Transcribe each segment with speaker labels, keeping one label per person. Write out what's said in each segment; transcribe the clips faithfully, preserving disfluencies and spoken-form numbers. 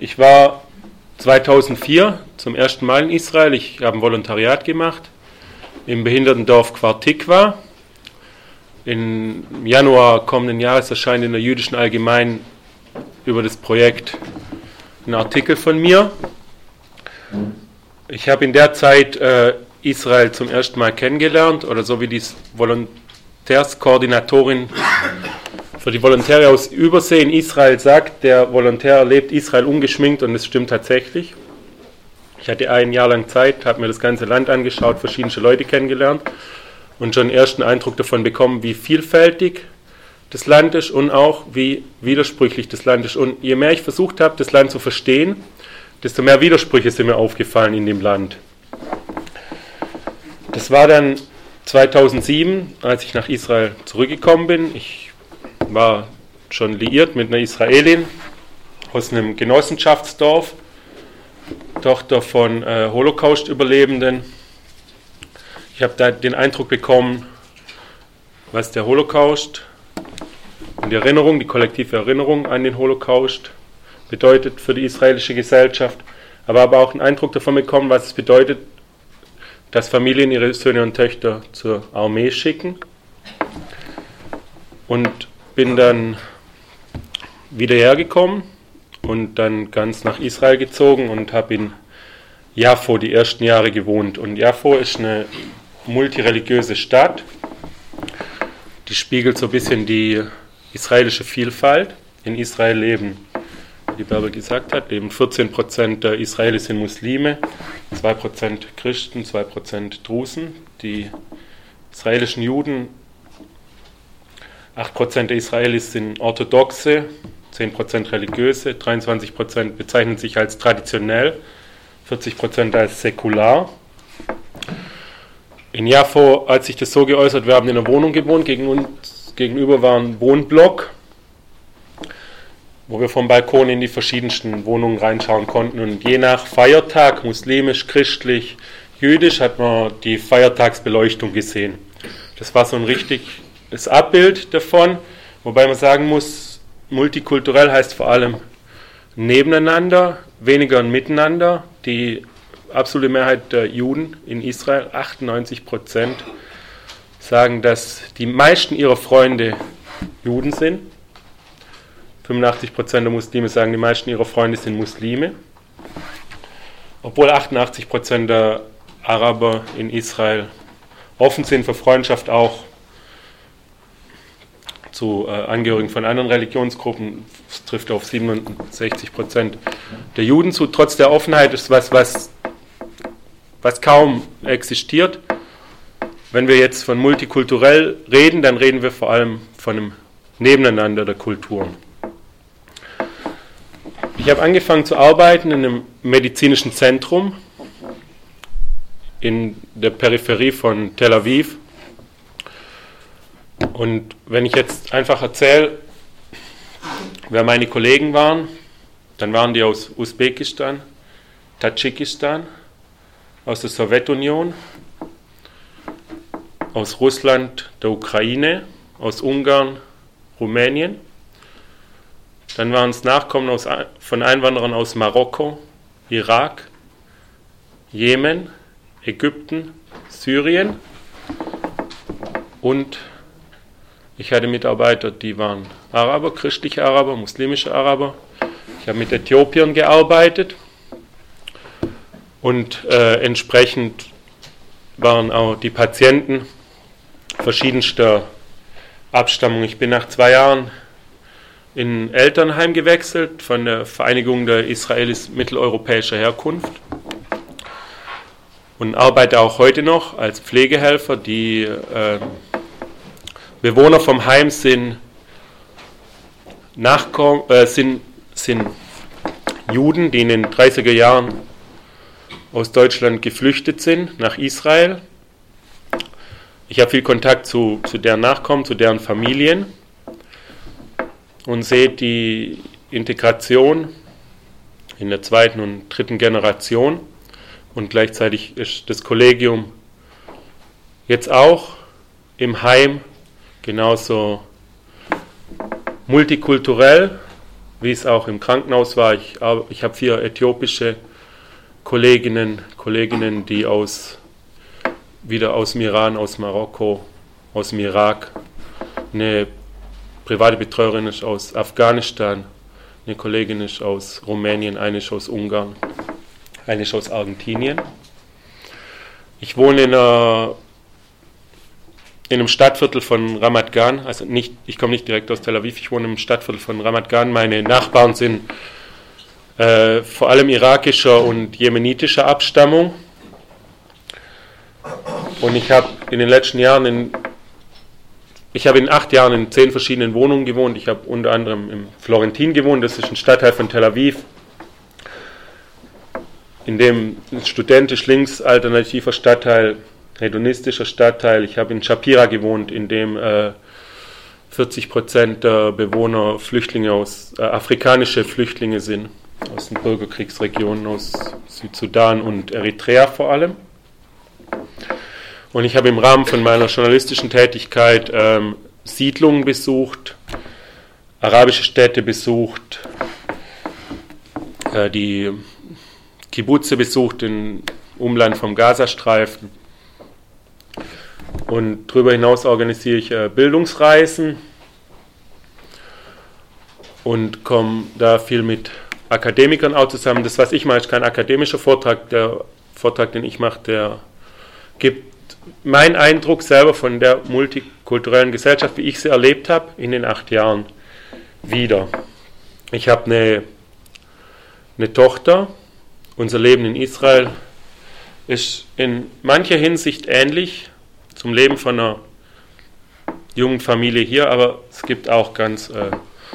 Speaker 1: Ich war zweitausendvier zum ersten Mal in Israel. Ich habe ein Volontariat gemacht im Behindertendorf Kfar Tikva. Im Januar kommenden Jahres erscheint in der Jüdischen Allgemeinen über das Projekt ein Artikel von mir. Ich habe in der Zeit äh, Israel zum ersten Mal kennengelernt, oder so wie die Volontärskoordinatorin für die Volontäre aus Übersee in Israel sagt, der Volontär erlebt Israel ungeschminkt, und das stimmt tatsächlich. Ich hatte ein Jahr lang Zeit, habe mir das ganze Land angeschaut, verschiedene Leute kennengelernt und schon einen ersten Eindruck davon bekommen, wie vielfältig das Land ist und auch wie widersprüchlich das Land ist. Und je mehr ich versucht habe, das Land zu verstehen, desto mehr Widersprüche sind mir aufgefallen in dem Land. Das war dann zweitausendsieben, als ich nach Israel zurückgekommen bin. Ich war schon liiert mit einer Israelin aus einem Genossenschaftsdorf, Tochter von äh, Holocaust-Überlebenden. Ich habe da den Eindruck bekommen, was der Holocaust und die Erinnerung, die kollektive Erinnerung an den Holocaust bedeutet für die israelische Gesellschaft, aber aber auch einen Eindruck davon bekommen, was es bedeutet, dass Familien ihre Söhne und Töchter zur Armee schicken. Und bin dann wieder hergekommen und dann ganz nach Israel gezogen und habe in Jaffo die ersten Jahre gewohnt. Und Jaffo ist eine multireligiöse Stadt, die spiegelt so ein bisschen die israelische Vielfalt. In Israel leben, wie Bärbel gesagt hat, leben vierzehn Prozent der Israelis sind Muslime, zwei Prozent Christen, zwei Prozent Drusen. Die israelischen Juden, acht Prozent der Israelis sind Orthodoxe, zehn Prozent Religiöse, dreiundzwanzig Prozent bezeichnen sich als traditionell, vierzig Prozent als säkular. In Jaffo hat sich das so geäußert, wir haben in einer Wohnung gewohnt, gegen uns gegenüber war ein Wohnblock, wo wir vom Balkon in die verschiedensten Wohnungen reinschauen konnten. Und je nach Feiertag, muslimisch, christlich, jüdisch, hat man die Feiertagsbeleuchtung gesehen. Das war so ein richtiges Abbild davon, wobei man sagen muss, multikulturell heißt vor allem nebeneinander, weniger ein Miteinander. Die absolute Mehrheit der Juden in Israel, achtundneunzig Prozent, sagen, dass die meisten ihrer Freunde Juden sind. fünfundachtzig Prozent der Muslime sagen, die meisten ihrer Freunde sind Muslime. Obwohl achtundachtzig Prozent der Araber in Israel offen sind für Freundschaft, auch zu äh, Angehörigen von anderen Religionsgruppen. Das trifft auf siebenundsechzig Prozent der Juden zu. Trotz der Offenheit ist was, was, was kaum existiert. Wenn wir jetzt von multikulturell reden, dann reden wir vor allem von einem Nebeneinander der Kulturen. Ich habe angefangen zu arbeiten in einem medizinischen Zentrum in der Peripherie von Tel Aviv. Und wenn ich jetzt einfach erzähle, wer meine Kollegen waren, dann waren die aus Usbekistan, Tadschikistan, aus der Sowjetunion, aus Russland, der Ukraine, aus Ungarn, Rumänien. Dann waren es Nachkommen aus, von Einwanderern aus Marokko, Irak, Jemen, Ägypten, Syrien, und ich hatte Mitarbeiter, die waren Araber, christliche Araber, muslimische Araber. Ich habe mit Äthiopiern gearbeitet und äh, entsprechend waren auch die Patienten verschiedenster Abstammung. Ich bin nach zwei Jahren in ein Elternheim gewechselt von der Vereinigung der Israelis mitteleuropäischer Herkunft und arbeite auch heute noch als Pflegehelfer. Die äh, Bewohner vom Heim sind, Nachkomm- äh, sind, sind Juden, die in den dreißiger Jahren aus Deutschland geflüchtet sind nach Israel. Ich habe viel Kontakt zu, zu deren Nachkommen, zu deren Familien und sehe die Integration in der zweiten und dritten Generation, und gleichzeitig ist das Kollegium jetzt auch im Heim genauso multikulturell wie es auch im Krankenhaus war. Ich, ich habe vier äthiopische Kolleginnen, Kolleginnen, die aus, wieder aus dem Iran, aus Marokko, aus dem Irak, eine private Betreuerin ist aus Afghanistan, eine Kollegin ist aus Rumänien, eine ist aus Ungarn, eine ist aus Argentinien. Ich wohne in, einer, in einem Stadtviertel von Ramat Gan, also nicht, ich komme nicht direkt aus Tel Aviv, ich wohne im Stadtviertel von Ramat Gan. Meine Nachbarn sind äh, vor allem irakischer und jemenitischer Abstammung. Und ich habe in den letzten Jahren, in, ich habe in acht Jahren in zehn verschiedenen Wohnungen gewohnt. Ich habe unter anderem im Florentin gewohnt, das ist ein Stadtteil von Tel Aviv, in dem ein studentisch links alternativer Stadtteil, hedonistischer Stadtteil. Ich habe in Shapira gewohnt, in dem äh, vierzig Prozent der Bewohner Flüchtlinge aus, äh, afrikanische Flüchtlinge sind, aus den Bürgerkriegsregionen, aus Südsudan und Eritrea vor allem. Und ich habe im Rahmen von meiner journalistischen Tätigkeit ähm, Siedlungen besucht, arabische Städte besucht, äh, die Kibbutze besucht im Umland vom Gazastreifen. Und darüber hinaus organisiere ich äh, Bildungsreisen und komme da viel mit Akademikern auch zusammen. Das, was ich mache, ist kein akademischer Vortrag. Der Vortrag, den ich mache, der gibt meinen Eindruck selber von der multikulturellen Gesellschaft, wie ich sie erlebt habe, in den acht Jahren wieder. Ich habe eine, eine Tochter. Unser Leben in Israel ist in mancher Hinsicht ähnlich zum Leben von einer jungen Familie hier, aber es gibt auch ganz äh,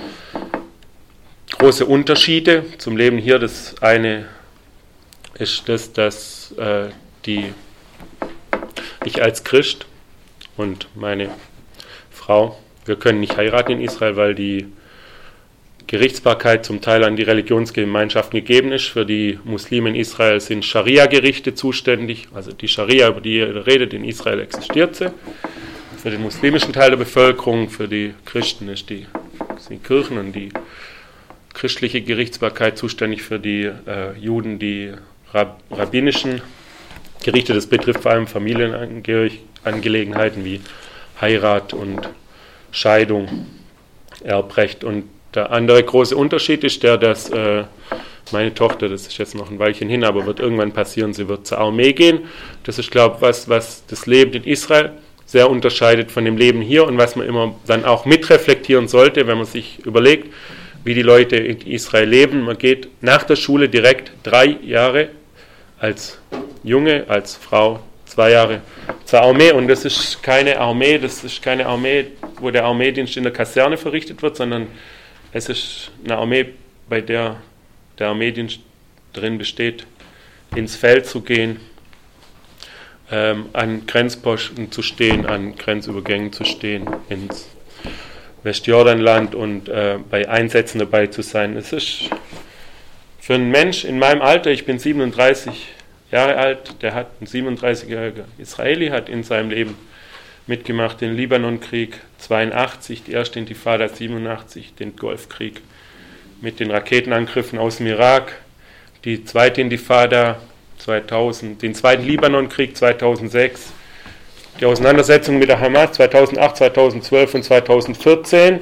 Speaker 1: große Unterschiede zum Leben hier. Das eine ist das, dass äh, die, ich als Christ und meine Frau, wir können nicht heiraten in Israel, weil die Gerichtsbarkeit zum Teil an die Religionsgemeinschaften gegeben ist. Für die Muslime in Israel sind Scharia-Gerichte zuständig. Also die Scharia, über die ihr redet, in Israel existiert sie. Für den muslimischen Teil der Bevölkerung, für die Christen ist die, sind die Kirchen und die christliche Gerichtsbarkeit zuständig, für die äh, Juden die Rab- rabbinischen Gerichte. Das betrifft vor allem Familienangelegenheiten wie Heirat und Scheidung, Erbrecht. Und der andere große Unterschied ist der, dass äh, meine Tochter, das ist jetzt noch ein Weilchen hin, aber wird irgendwann passieren, sie wird zur Armee gehen. Das ist, glaube ich, was, was das Leben in Israel sehr unterscheidet von dem Leben hier und was man immer dann auch mitreflektieren sollte, wenn man sich überlegt, wie die Leute in Israel leben. Man geht nach der Schule direkt drei Jahre als Junge, als Frau, zwei Jahre zur Armee. Und das ist keine Armee, das ist keine Armee, wo der Armeedienst in der Kaserne verrichtet wird, sondern es ist eine Armee, bei der der Armeedienst drin besteht, ins Feld zu gehen, ähm, an Grenzposten zu stehen, an Grenzübergängen zu stehen, ins Westjordanland und äh, bei Einsätzen dabei zu sein. Es ist für einen Mensch in meinem Alter, ich bin siebenunddreißig Jahre alt, der hat, ein siebenunddreißigjähriger Israeli hat in seinem Leben mitgemacht den Libanonkrieg zweiundachtzig, die erste Intifada siebenundachtzig, den Golfkrieg mit den Raketenangriffen aus dem Irak, die zweite Intifada zweitausend, den zweiten Libanonkrieg zweitausendsechs, die Auseinandersetzung mit der Hamas zweitausendacht, zweitausendzwölf und zweitausendvierzehn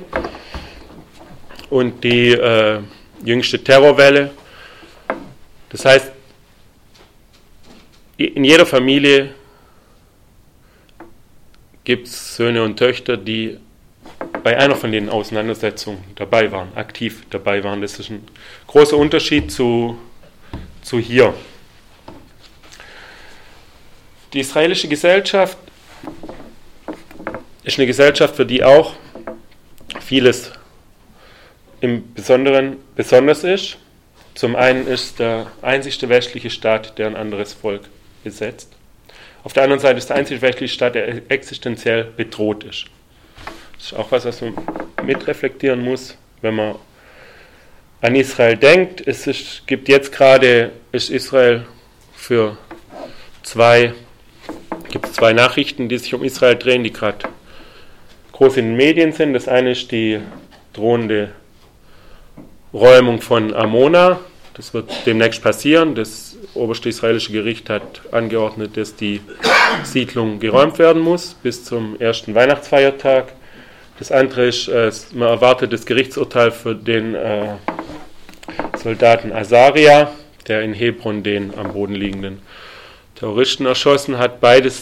Speaker 1: und die äh, jüngste Terrorwelle. Das heißt, in jeder Familie gibt es Söhne und Töchter, die bei einer von den Auseinandersetzungen dabei waren, aktiv dabei waren. Das ist ein großer Unterschied zu, zu hier. Die israelische Gesellschaft ist eine Gesellschaft, für die auch vieles im Besonderen besonders ist. Zum einen ist der einzigste westliche Staat, der ein anderes Volk besetzt. Auf der anderen Seite ist der einzige westliche Staat, der existenziell bedroht ist. Das ist auch was, was man mitreflektieren muss, wenn man an Israel denkt. Es ist, gibt jetzt gerade, ist Israel für zwei, gibt es zwei Nachrichten, die sich um Israel drehen, die gerade groß in den Medien sind. Das eine ist die drohende Räumung von Amona. Das wird demnächst passieren. Das oberste israelische Gericht hat angeordnet, dass die Siedlung geräumt werden muss bis zum ersten Weihnachtsfeiertag. Das andere ist, äh, man erwartet das Gerichtsurteil für den äh, Soldaten Azaria, der in Hebron den am Boden liegenden Terroristen erschossen hat. Beides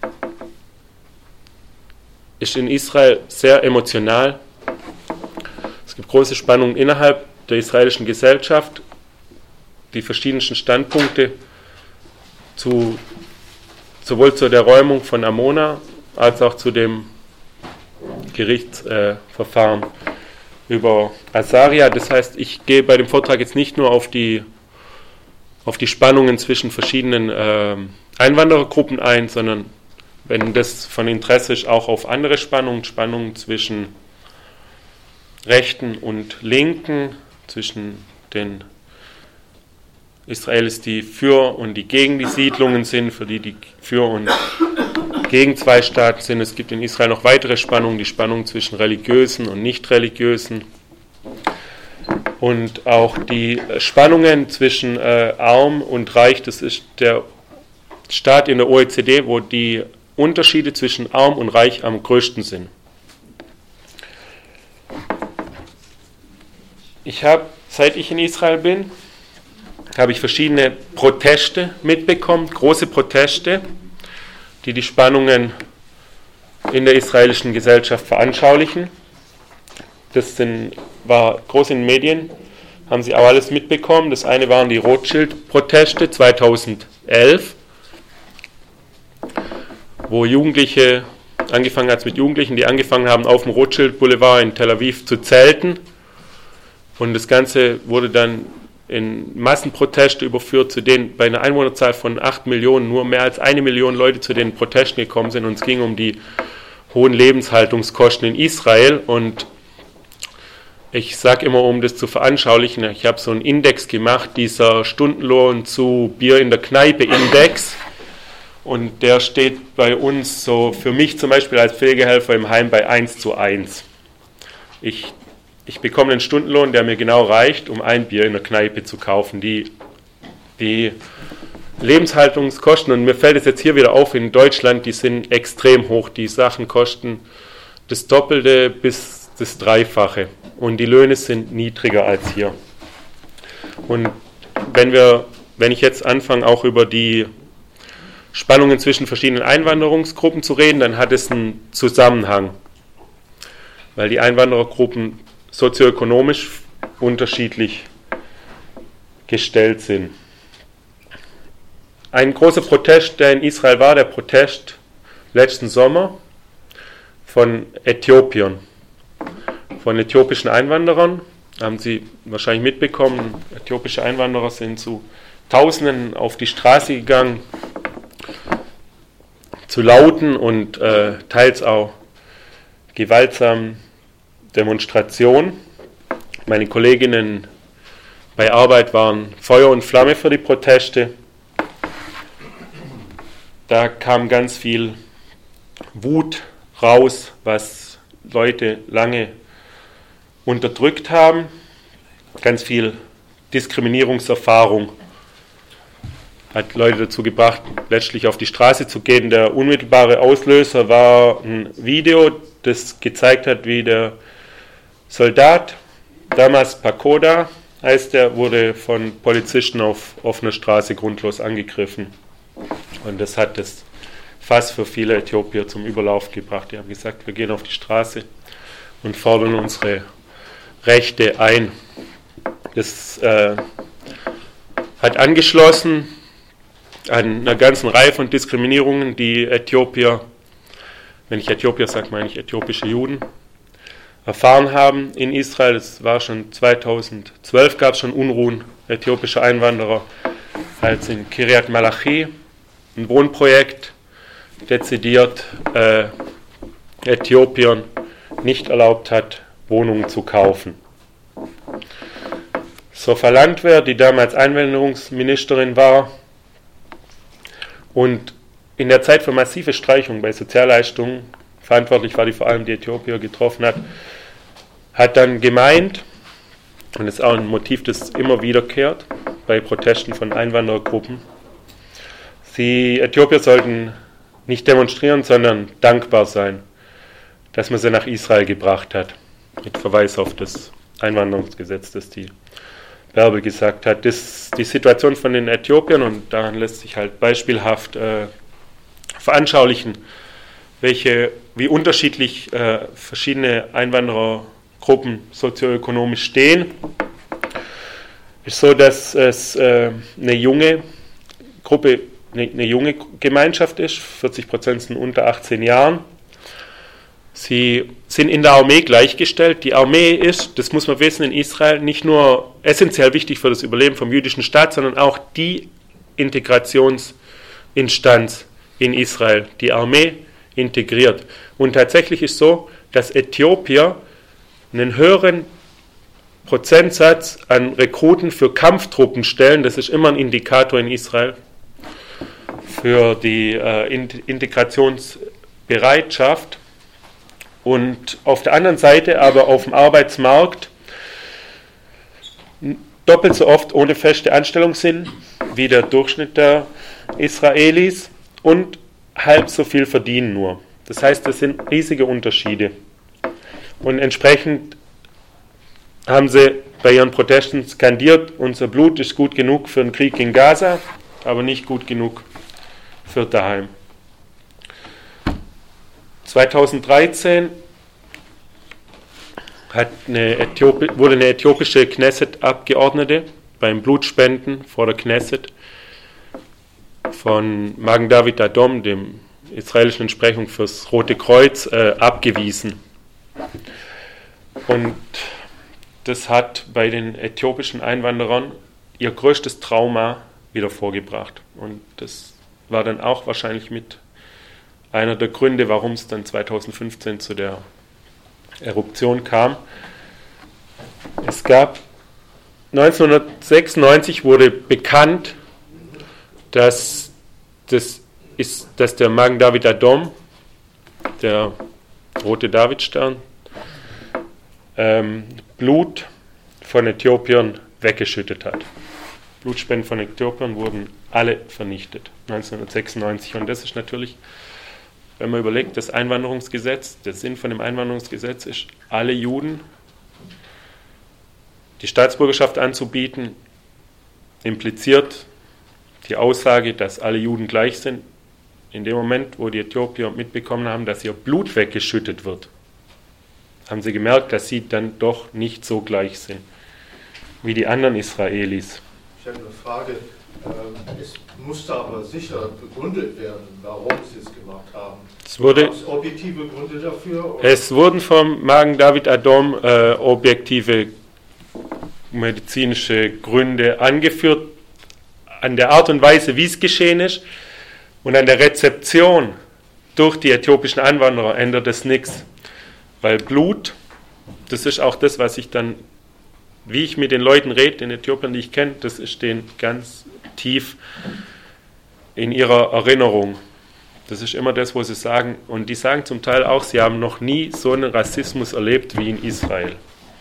Speaker 1: ist in Israel sehr emotional. Es gibt große Spannungen innerhalb der israelischen Gesellschaft. Die verschiedensten Standpunkte zu, sowohl zu der Räumung von Amona als auch zu dem Gerichtsverfahren äh, über Azaria. Das heißt, ich gehe bei dem Vortrag jetzt nicht nur auf die, auf die Spannungen zwischen verschiedenen äh, Einwanderergruppen ein, sondern, wenn das von Interesse ist, auch auf andere Spannungen, Spannungen zwischen Rechten und Linken, zwischen den Israelis, die für und die gegen die Siedlungen sind, für die, die für und gegen zwei Staaten sind. Es gibt in Israel noch weitere Spannungen, die Spannung zwischen Religiösen und Nicht-Religiösen und auch die Spannungen zwischen äh, Arm und Reich. Das ist der Staat in der O E C D, wo die Unterschiede zwischen Arm und Reich am größten sind. Ich habe, seit ich in Israel bin, habe ich verschiedene Proteste mitbekommen, große Proteste, die die Spannungen in der israelischen Gesellschaft veranschaulichen. Das sind, war groß in den Medien, haben Sie auch alles mitbekommen. Das eine waren die Rothschild-Proteste zweitausendelf, wo Jugendliche, angefangen hat es mit Jugendlichen, die angefangen haben, auf dem Rothschild-Boulevard in Tel Aviv zu zelten. Und das Ganze wurde dann in Massenproteste überführt, zu denen bei einer Einwohnerzahl von acht Millionen nur mehr als eine Million Leute zu den Protesten gekommen sind. Und es ging um die hohen Lebenshaltungskosten in Israel. Und ich sage immer, um das zu veranschaulichen, ich habe so einen Index gemacht, dieser Stundenlohn zu Bier in der Kneipe Index. Und der steht bei uns so, für mich zum Beispiel als Pflegehelfer im Heim, bei eins zu eins. Ich Ich bekomme einen Stundenlohn, der mir genau reicht, um ein Bier in der Kneipe zu kaufen. Die, die Lebenshaltungskosten, und mir fällt es jetzt hier wieder auf, in Deutschland, die sind extrem hoch. Die Sachen kosten das Doppelte bis das Dreifache. Und die Löhne sind niedriger als hier. Und wenn wir, wenn ich jetzt anfange, auch über die Spannungen zwischen verschiedenen Einwanderungsgruppen zu reden, dann hat es einen Zusammenhang. Weil die Einwanderergruppen sozioökonomisch unterschiedlich gestellt sind. Ein großer Protest, der in Israel war, der Protest letzten Sommer von Äthiopiern, von äthiopischen Einwanderern. Haben Sie wahrscheinlich mitbekommen, äthiopische Einwanderer sind zu Tausenden auf die Straße gegangen, zu lauten und äh, teils auch gewaltsamen Demonstration. Meine Kolleginnen bei Arbeit waren Feuer und Flamme für die Proteste. Da kam ganz viel Wut raus, was Leute lange unterdrückt haben. Ganz viel Diskriminierungserfahrung hat Leute dazu gebracht, letztlich auf die Straße zu gehen. Der unmittelbare Auslöser war ein Video, das gezeigt hat, wie der Soldat, Damas Pakoda heißt er, wurde von Polizisten auf offener Straße grundlos angegriffen. Und das hat das Fass für viele Äthiopier zum Überlauf gebracht. Die haben gesagt, wir gehen auf die Straße und fordern unsere Rechte ein. Das äh, hat angeschlossen an einer ganzen Reihe von Diskriminierungen, die Äthiopier, wenn ich Äthiopier sage, meine ich äthiopische Juden, erfahren haben in Israel. Es war schon zweitausendzwölf, gab es schon Unruhen äthiopischer Einwanderer, als in Kiryat Malachi ein Wohnprojekt dezidiert äh, Äthiopiern nicht erlaubt hat, Wohnungen zu kaufen. Sofa Landwehr, die damals Einwanderungsministerin war und in der Zeit für massive Streichungen bei Sozialleistungen verantwortlich war, die vor allem die Äthiopier getroffen hat, hat dann gemeint, Und das ist auch ein Motiv, das immer wiederkehrt bei Protesten von Einwanderergruppen. Die Äthiopier sollten nicht demonstrieren, sondern dankbar sein, dass man sie nach Israel gebracht hat. Mit Verweis auf das Einwanderungsgesetz, das die Bärbel gesagt hat. Das, die Situation von den Äthiopiern, und daran lässt sich halt beispielhaft äh, veranschaulichen, welche, wie unterschiedlich äh, verschiedene Einwanderergruppen sozioökonomisch stehen. Ist so, dass es äh, eine junge Gruppe, eine, eine junge Gemeinschaft ist, vierzig Prozent sind unter achtzehn Jahren. Sie sind in der Armee gleichgestellt. Die Armee ist, das muss man wissen, in Israel nicht nur essentiell wichtig für das Überleben vom jüdischen Staat, sondern auch die Integrationsinstanz in Israel. Die Armee integriert. Und tatsächlich ist so, dass Äthiopier einen höheren Prozentsatz an Rekruten für Kampftruppen stellen. Das ist immer ein Indikator in Israel für die äh, Integrationsbereitschaft. Und auf der anderen Seite aber auf dem Arbeitsmarkt doppelt so oft ohne feste Anstellung sind wie der Durchschnitt der Israelis und halb so viel verdienen nur. Das heißt, das sind riesige Unterschiede. Und entsprechend haben sie bei ihren Protesten skandiert, unser Blut ist gut genug für den Krieg in Gaza, aber nicht gut genug für daheim. zweitausenddreizehn hat eine Äthiopi- wurde eine äthiopische Knesset-Abgeordnete beim Blutspenden vor der Knesset von Magen David Adom, dem israelischen Entsprechung fürs Rote Kreuz, äh, abgewiesen. Und das hat bei den äthiopischen Einwanderern ihr größtes Trauma wieder vorgebracht. Und das war dann auch wahrscheinlich mit einer der Gründe, warum es dann zweitausendfünfzehn zu der Eruption kam. Es gab neunzehnhundertsechsundneunzig wurde bekannt, dass, das ist, dass der Magen David Adom, der rote Davidstern, ähm, Blut von Äthiopiern weggeschüttet hat. Blutspenden von Äthiopiern wurden alle vernichtet, neunzehnhundertsechsundneunzig. Und das ist natürlich, wenn man überlegt, das Einwanderungsgesetz, der Sinn von dem Einwanderungsgesetz ist, alle Juden die Staatsbürgerschaft anzubieten, impliziert die Aussage, dass alle Juden gleich sind. In dem Moment, wo die Äthiopier mitbekommen haben, dass ihr Blut weggeschüttet wird, haben sie gemerkt, dass sie dann doch nicht so gleich sind wie die anderen Israelis.
Speaker 2: Ich habe eine Frage. Es musste aber sicher begründet werden, warum sie es gemacht haben.
Speaker 1: Es wurde,
Speaker 2: Gab es objektive Gründe dafür? Oder?
Speaker 1: Es wurden vom Magen David Adom äh, objektive medizinische Gründe angeführt, an der Art und Weise, wie es geschehen ist, und an der Rezeption durch die äthiopischen Einwanderer ändert es nichts. Weil Blut, das ist auch das, was ich dann, wie ich mit den Leuten rede, den Äthiopiern, die ich kenne, das ist denen ganz tief in ihrer Erinnerung. Das ist immer das, wo sie sagen, und die sagen zum Teil auch, sie haben noch nie so einen Rassismus erlebt wie in Israel.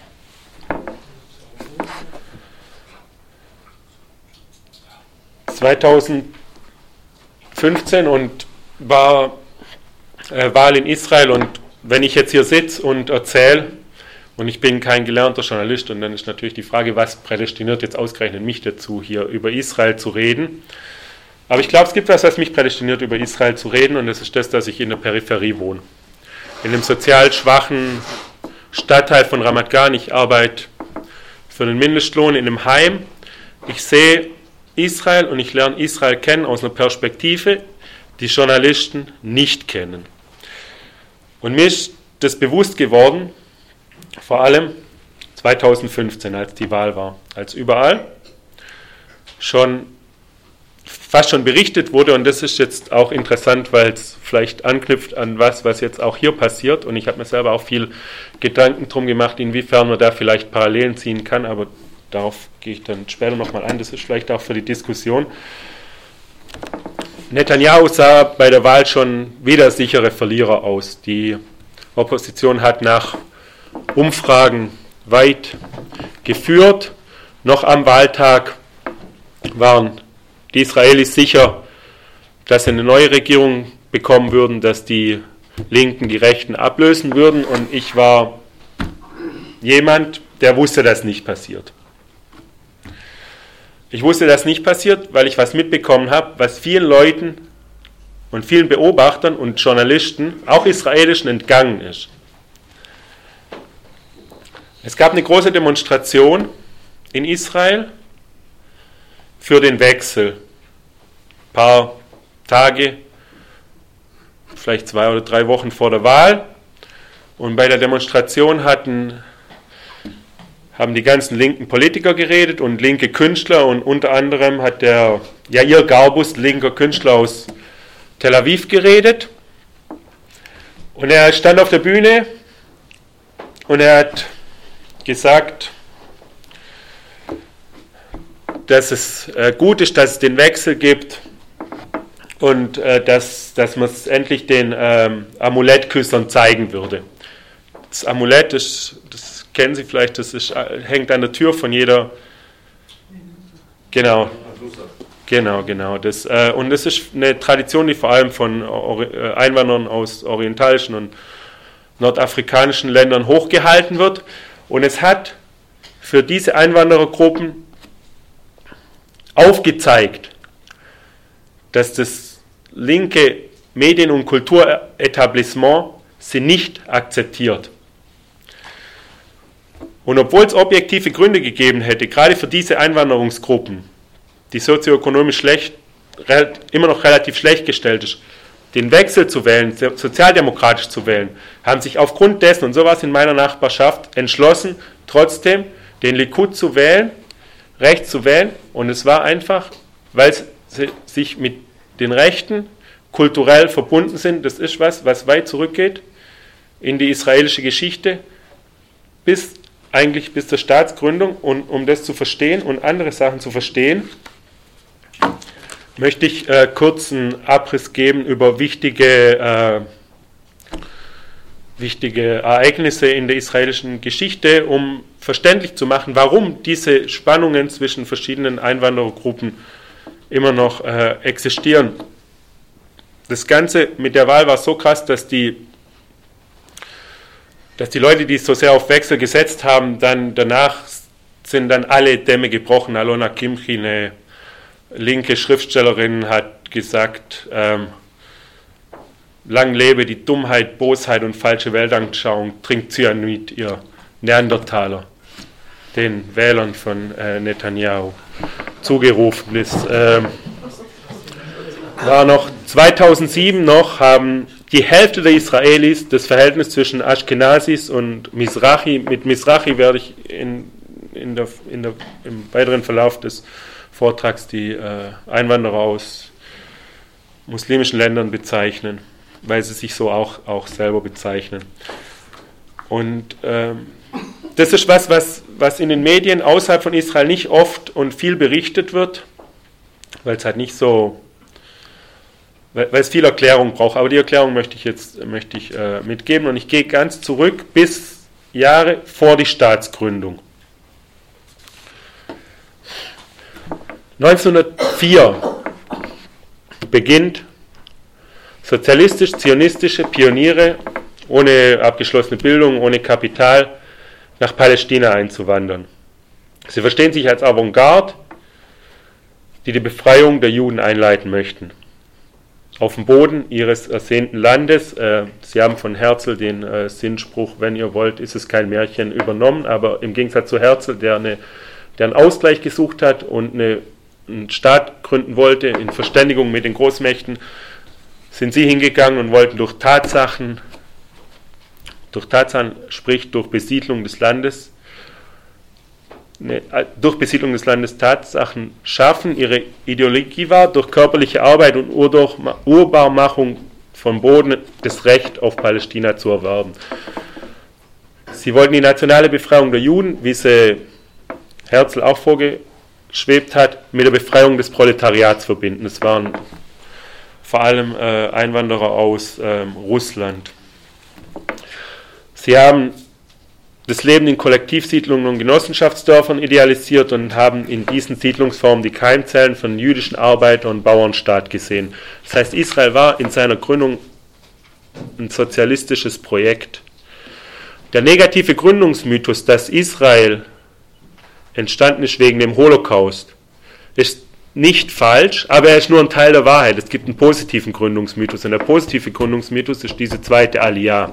Speaker 1: zweitausendfünfzehn und war äh, Wahl in Israel, und wenn ich jetzt hier sitze und erzähle, und ich bin kein gelernter Journalist, und dann ist natürlich die Frage, was prädestiniert jetzt ausgerechnet mich dazu, hier über Israel zu reden. Aber ich glaube, es gibt was, was mich prädestiniert, über Israel zu reden, und das ist das, dass ich in der Peripherie wohne. In einem sozial schwachen Stadtteil von Ramat Gan. Ich arbeite für einen Mindestlohn in einem Heim. Ich sehe Israel und ich lerne Israel kennen aus einer Perspektive, die Journalisten nicht kennen. Und mir ist das bewusst geworden, vor allem zweitausendfünfzehn, als die Wahl war, als überall schon fast schon berichtet wurde, und das ist jetzt auch interessant, weil es vielleicht anknüpft an was, was jetzt auch hier passiert, und ich habe mir selber auch viel Gedanken drum gemacht, inwiefern man da vielleicht Parallelen ziehen kann, aber darauf gehe ich dann später nochmal an, das ist vielleicht auch für die Diskussion. Netanyahu sah bei der Wahl schon wie der sichere Verlierer aus. Die Opposition hat nach Umfragen weit geführt. Noch am Wahltag waren die Israelis sicher, dass sie eine neue Regierung bekommen würden, dass die Linken die Rechten ablösen würden. Und ich war jemand, der wusste, dass nicht passiert. Ich wusste, dass nicht passiert, weil ich was mitbekommen habe, was vielen Leuten und vielen Beobachtern und Journalisten, auch israelischen, entgangen ist. Es gab eine große Demonstration in Israel für den Wechsel. Ein paar Tage, vielleicht zwei oder drei Wochen vor der Wahl. Und bei der Demonstration hatten, haben die ganzen linken Politiker geredet und linke Künstler. Und unter anderem hat der Yair Garbus, linker Künstler aus Tel Aviv, geredet. Und er stand auf der Bühne und er hat gesagt, dass es äh, gut ist, dass es den Wechsel gibt und äh, dass, dass man es endlich den ähm, Amulettküssern zeigen würde. Das Amulett, ist, das kennen Sie vielleicht, das ist, hängt an der Tür von jeder. Genau. Genau, genau. Das, äh, und das ist eine Tradition, die vor allem von Ori- Einwanderern aus orientalischen und nordafrikanischen Ländern hochgehalten wird. Und es hat für diese Einwanderergruppen aufgezeigt, dass das linke Medien- und Kulturetablissement sie nicht akzeptiert. Und obwohl es objektive Gründe gegeben hätte, gerade für diese Einwanderungsgruppen, die sozioökonomisch schlecht, immer noch relativ schlecht gestellt ist, den Wechsel zu wählen, sozialdemokratisch zu wählen, haben sich aufgrund dessen, und sowas in meiner Nachbarschaft, entschlossen, trotzdem den Likud zu wählen, rechts zu wählen. Und es war einfach, weil sie sich mit den Rechten kulturell verbunden sind. Das ist was, was weit zurückgeht in die israelische Geschichte, bis eigentlich bis zur Staatsgründung. Und um das zu verstehen und andere Sachen zu verstehen, möchte ich äh, kurz einen Abriss geben über wichtige, äh, wichtige Ereignisse in der israelischen Geschichte, um verständlich zu machen, warum diese Spannungen zwischen verschiedenen Einwanderergruppen immer noch äh, existieren. Das Ganze mit der Wahl war so krass, dass die, dass die Leute, die so sehr auf Wechsel gesetzt haben, dann danach sind dann alle Dämme gebrochen. Alona Kimchi, eine linke Schriftstellerin, hat gesagt, ähm, lang lebe die Dummheit, Bosheit und falsche Weltanschauung, trinkt Cyanid, ihr Neandertaler, den Wählern von äh, Netanyahu zugerufen ist. Ähm, war noch zweitausendsieben noch, haben die Hälfte der Israelis das Verhältnis zwischen Ashkenazis und Mizrahi, mit Mizrahi werde ich in, in der, in der, im weiteren Verlauf des Vortrags die äh, Einwanderer aus muslimischen Ländern bezeichnen, weil sie sich so auch, auch selber bezeichnen. Und ähm, das ist was, was, was in den Medien außerhalb von Israel nicht oft und viel berichtet wird, weil es halt nicht so, weil, weil es viel Erklärung braucht. Aber die Erklärung möchte ich jetzt möchte ich, äh, mitgeben, und ich gehe ganz zurück bis Jahre vor die Staatsgründung. neunzehnhundertvier beginnt sozialistisch-zionistische Pioniere ohne abgeschlossene Bildung, ohne Kapital nach Palästina einzuwandern. Sie verstehen sich als Avantgarde, die die Befreiung der Juden einleiten möchten. Auf dem Boden ihres ersehnten Landes. Äh, Sie haben von Herzl den äh, Sinnspruch, wenn ihr wollt, ist es kein Märchen, übernommen, aber im Gegensatz zu Herzl, der, eine, der einen Ausgleich gesucht hat und eine einen Staat gründen wollte, in Verständigung mit den Großmächten, sind sie hingegangen und wollten durch Tatsachen, durch Tatsachen, sprich durch Besiedlung des Landes, ne, durch Besiedlung des Landes Tatsachen schaffen. Ihre Ideologie war, durch körperliche Arbeit und Urbarmachung vom Boden das Recht auf Palästina zu erwerben. Sie wollten die nationale Befreiung der Juden, wie sie Herzl auch vorgeschwebt hat, mit der Befreiung des Proletariats verbinden. Das waren vor allem äh, Einwanderer aus ähm, Russland. Sie haben das Leben in Kollektivsiedlungen und Genossenschaftsdörfern idealisiert und haben in diesen Siedlungsformen die Keimzellen von jüdischen Arbeiter- und Bauernstaat gesehen. Das heißt, Israel war in seiner Gründung ein sozialistisches Projekt. Der negative Gründungsmythos, dass Israel entstanden ist wegen dem Holocaust, ist nicht falsch, aber er ist nur ein Teil der Wahrheit. Es gibt einen positiven Gründungsmythos und der positive Gründungsmythos ist diese zweite Aliyah.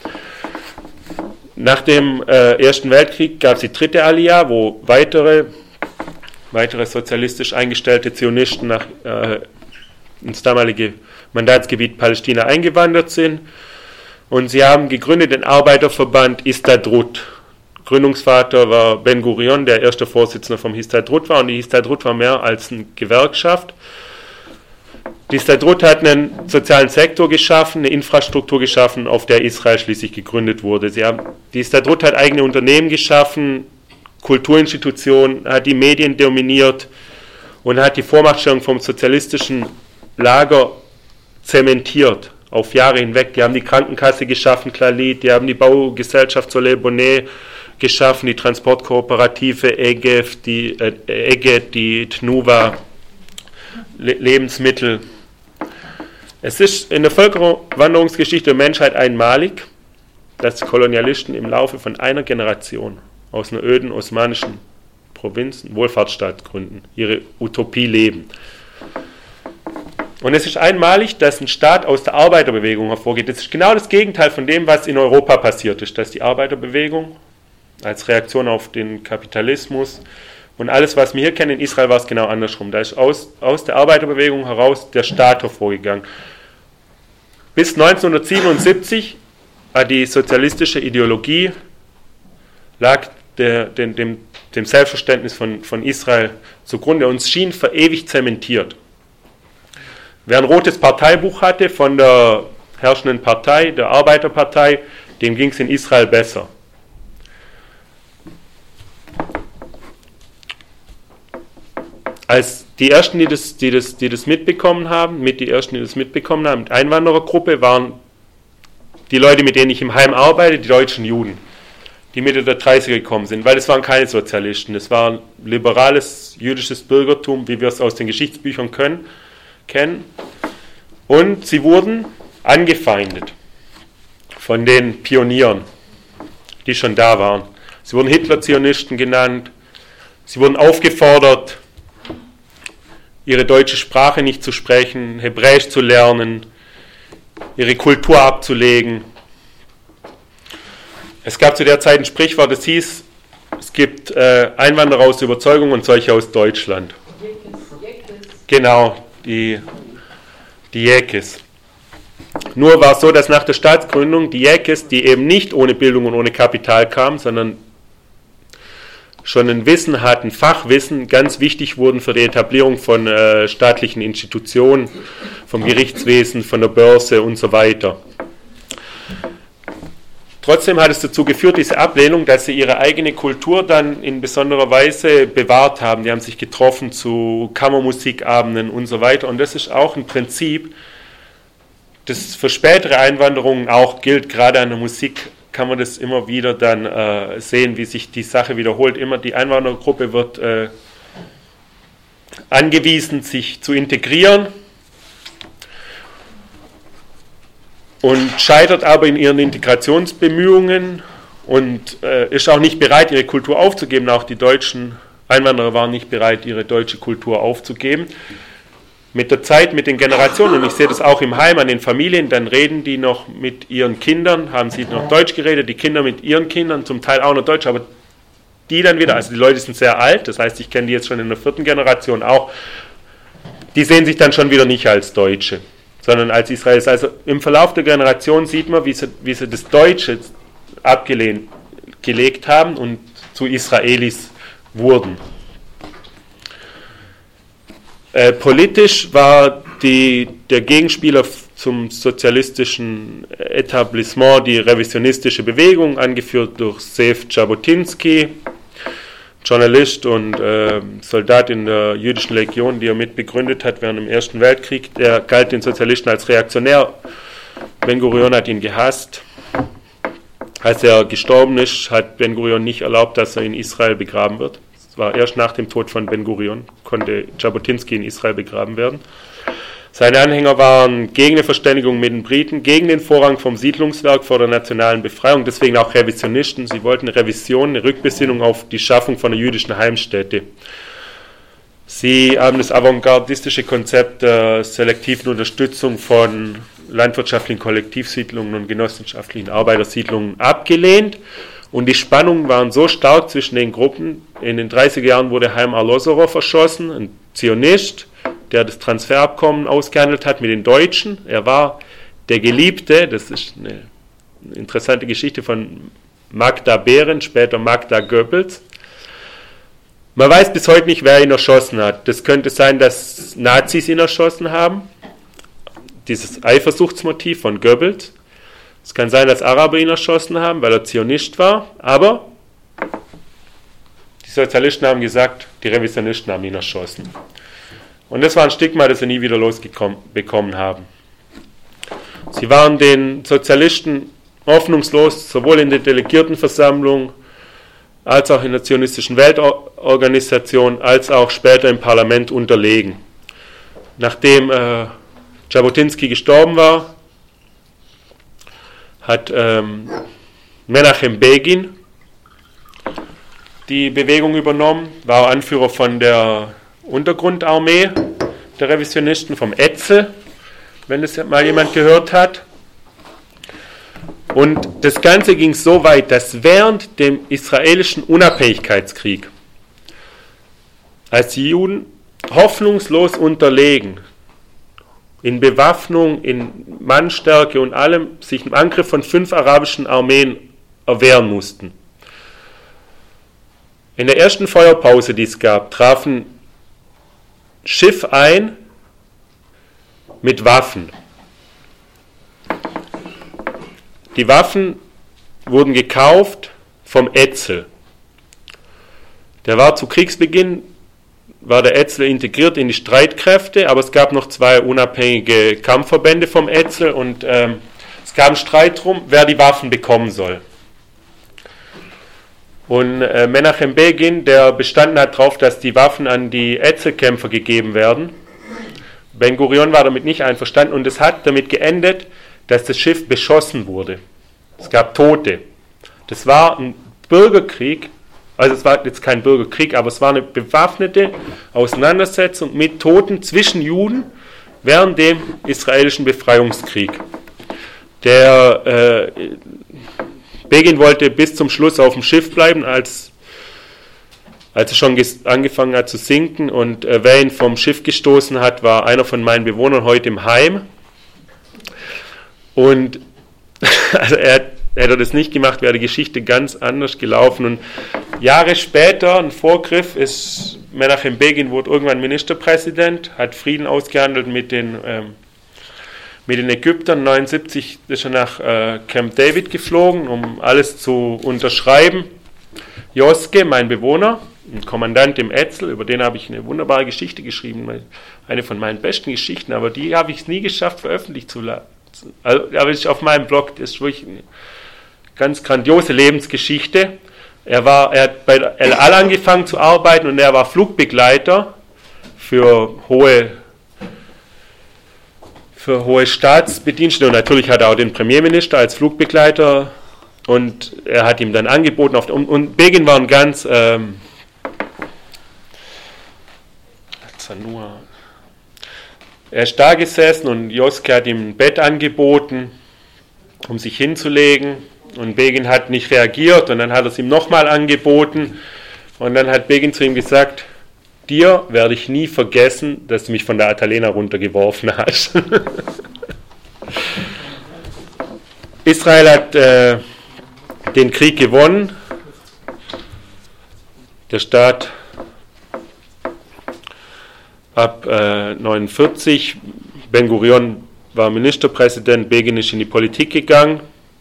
Speaker 1: Nach dem äh, Ersten Weltkrieg gab es die dritte Aliyah, wo weitere, weitere sozialistisch eingestellte Zionisten nach, äh, ins damalige Mandatsgebiet Palästina eingewandert sind. Und sie haben gegründet den Arbeiterverband Histadrut. Gründungsvater war Ben Gurion, der erste Vorsitzende vom Histadrut war. Und die Histadrut war mehr als eine Gewerkschaft. Die Histadrut hat einen sozialen Sektor geschaffen, eine Infrastruktur geschaffen, auf der Israel schließlich gegründet wurde. Sie haben, die Histadrut hat eigene Unternehmen geschaffen, Kulturinstitutionen, hat die Medien dominiert und hat die Vormachtstellung vom sozialistischen Lager zementiert auf Jahre hinweg. Die haben die Krankenkasse geschaffen, Clalit, die haben die Baugesellschaft Soleil Bonnet geschaffen, die Transportkooperative Egev, die äh, Eget, die Tnuva, Le- Lebensmittel. Es ist in der Völkerwanderungsgeschichte der Menschheit einmalig, dass Kolonialisten im Laufe von einer Generation aus einer öden osmanischen Provinz einen Wohlfahrtsstaat gründen, ihre Utopie leben. Und es ist einmalig, dass ein Staat aus der Arbeiterbewegung hervorgeht. Das ist genau das Gegenteil von dem, was in Europa passiert ist, dass die Arbeiterbewegung als Reaktion auf den Kapitalismus und alles, was wir hier kennen, in Israel war es genau andersrum. Da ist aus, aus der Arbeiterbewegung heraus der Staat hervorgegangen. Bis neunzehnhundertsiebenundsiebzig hat die sozialistische Ideologie lag der, dem, dem, dem Selbstverständnis von, von Israel zugrunde und es schien verewigt zementiert. Wer ein rotes Parteibuch hatte von der herrschenden Partei, der Arbeiterpartei, dem ging es in Israel besser. Als die Ersten, die das, die das, die das mitbekommen haben, mit die Ersten, die das mitbekommen haben, die Einwanderergruppe, waren die Leute, mit denen ich im Heim arbeite, die deutschen Juden, die Mitte der dreißiger gekommen sind, weil es waren keine Sozialisten, es war ein liberales jüdisches Bürgertum, wie wir es aus den Geschichtsbüchern können. kennen und sie wurden angefeindet von den Pionieren, die schon da waren. Sie wurden Hitler-Zionisten genannt, sie wurden aufgefordert, ihre deutsche Sprache nicht zu sprechen, Hebräisch zu lernen, ihre Kultur abzulegen. Es gab zu der Zeit ein Sprichwort, das hieß, es gibt äh, Einwanderer aus Überzeugung und solche aus Deutschland. Genau. Die, die Jäkes. Nur war es so, dass nach der Staatsgründung die Jäkes, die eben nicht ohne Bildung und ohne Kapital kamen, sondern schon ein Wissen hatten, Fachwissen, ganz wichtig wurden für die Etablierung von äh, staatlichen Institutionen, vom Gerichtswesen, von der Börse und so weiter. Trotzdem hat es dazu geführt, diese Ablehnung, dass sie ihre eigene Kultur dann in besonderer Weise bewahrt haben. Die haben sich getroffen zu Kammermusikabenden und so weiter. Und das ist auch ein Prinzip, das für spätere Einwanderungen auch gilt. Gerade an der Musik kann man das immer wieder dann äh, sehen, wie sich die Sache wiederholt. Immer die Einwanderergruppe wird äh, angewiesen, sich zu integrieren. Und scheitert aber in ihren Integrationsbemühungen und äh, ist auch nicht bereit, ihre Kultur aufzugeben. Auch die deutschen Einwanderer waren nicht bereit, ihre deutsche Kultur aufzugeben. Mit der Zeit, mit den Generationen, und ich sehe das auch im Heim an den Familien, dann reden die noch mit ihren Kindern, haben sie noch Deutsch geredet, die Kinder mit ihren Kindern, zum Teil auch noch Deutsch, aber die dann wieder, also die Leute sind sehr alt, das heißt, ich kenne die jetzt schon in der vierten Generation auch, die sehen sich dann schon wieder nicht als Deutsche, sondern als Israelis. Also im Verlauf der Generation sieht man, wie sie, wie sie das Deutsche abgelehnt gelegt haben und zu Israelis wurden. Äh, politisch war die, der Gegenspieler zum sozialistischen Etablissement die revisionistische Bewegung, angeführt durch Zev Jabotinsky, Journalist und äh, Soldat in der jüdischen Legion, die er mitbegründet hat während dem Ersten Weltkrieg. Der galt den Sozialisten als reaktionär. Ben Gurion hat ihn gehasst. Als er gestorben ist, hat Ben-Gurion nicht erlaubt, dass er in Israel begraben wird. Es war erst nach dem Tod von Ben-Gurion, konnte Jabotinsky in Israel begraben werden. Seine Anhänger waren gegen eine Verständigung mit den Briten, gegen den Vorrang vom Siedlungswerk vor der nationalen Befreiung, deswegen auch Revisionisten. Sie wollten eine Revision, eine Rückbesinnung auf die Schaffung von einer jüdischen Heimstätte. Sie haben das avantgardistische Konzept der selektiven Unterstützung von landwirtschaftlichen Kollektivsiedlungen und genossenschaftlichen Arbeitersiedlungen abgelehnt. Und die Spannungen waren so stark zwischen den Gruppen. In den dreißiger Jahren wurde Haim Arlosorow erschossen, ein Zionist, der das Transferabkommen ausgehandelt hat mit den Deutschen. Er war der Geliebte, das ist eine interessante Geschichte von Magda Behrendt, später Magda Goebbels. Man weiß bis heute nicht, wer ihn erschossen hat. Das könnte sein, dass Nazis ihn erschossen haben. Dieses Eifersuchtsmotiv von Goebbels. Es kann sein, dass Araber ihn erschossen haben, weil er Zionist war. Aber die Sozialisten haben gesagt, die Revisionisten haben ihn erschossen. Und das war ein Stigma, das sie nie wieder losbekommen haben. Sie waren den Sozialisten hoffnungslos, sowohl in der Delegiertenversammlung als auch in der zionistischen Weltorganisation, als auch später im Parlament unterlegen. Nachdem äh, Jabotinsky gestorben war, hat ähm, Menachem Begin die Bewegung übernommen, war Anführer von der Untergrundarmee der Revisionisten, vom Etzel, wenn das mal jemand gehört hat. Und das Ganze ging so weit, dass während dem israelischen Unabhängigkeitskrieg, als die Juden hoffnungslos unterlegen, in Bewaffnung, in Mannstärke und allem, sich im Angriff von fünf arabischen Armeen erwehren mussten. In der ersten Feuerpause, die es gab, trafen Schiff ein mit Waffen. Die Waffen wurden gekauft vom Etzel. Der war zu Kriegsbeginn, war der Etzel integriert in die Streitkräfte, aber es gab noch zwei unabhängige Kampfverbände vom Etzel und ähm, es gab einen Streit darum, wer die Waffen bekommen soll. Und äh, Menachem Begin, der bestanden hat darauf, dass die Waffen an die Etzelkämpfer gegeben werden. Ben-Gurion war damit nicht einverstanden und es hat damit geendet, dass das Schiff beschossen wurde. Es gab Tote. Das war ein Bürgerkrieg, also es war jetzt kein Bürgerkrieg, aber es war eine bewaffnete Auseinandersetzung mit Toten zwischen Juden während dem israelischen Befreiungskrieg. Der äh, Begin wollte bis zum Schluss auf dem Schiff bleiben, als, als es schon ges- angefangen hat zu sinken. Und äh, wer ihn vom Schiff gestoßen hat, war einer von meinen Bewohnern heute im Heim. Und also er, hätte er das nicht gemacht, wäre die Geschichte ganz anders gelaufen. Und Jahre später, ein Vorgriff, ist Menachem Begin wurde irgendwann Ministerpräsident, hat Frieden ausgehandelt mit den, ähm, mit den Ägyptern. neunundsiebzig ist er nach äh, Camp David geflogen, um alles zu unterschreiben. Joske, mein Bewohner, ein Kommandant im Etzel, über den habe ich eine wunderbare Geschichte geschrieben, eine von meinen besten Geschichten, aber die habe ich es nie geschafft, veröffentlicht zu lassen. Also, aber ist auf meinem Blog, das ist wirklich eine ganz grandiose Lebensgeschichte. Er, war, er hat bei El Al angefangen zu arbeiten und er war Flugbegleiter für hohe, für hohe Staatsbedienstete und natürlich hat er auch den Premierminister als Flugbegleiter und er hat ihm dann angeboten, auf, und, und Begin war ein ganz ähm, nur er ist da gesessen und Joske hat ihm ein Bett angeboten, um sich hinzulegen. Und Begin hat nicht reagiert und dann hat er es ihm nochmal angeboten. Und dann hat Begin zu ihm gesagt, dir werde ich nie vergessen, dass du mich von der Atalena runtergeworfen hast. Israel hat äh, den Krieg gewonnen. Der Staat ab äh, neunundvierzig, Ben-Gurion war Ministerpräsident, Begin ist in die Politik gegangen,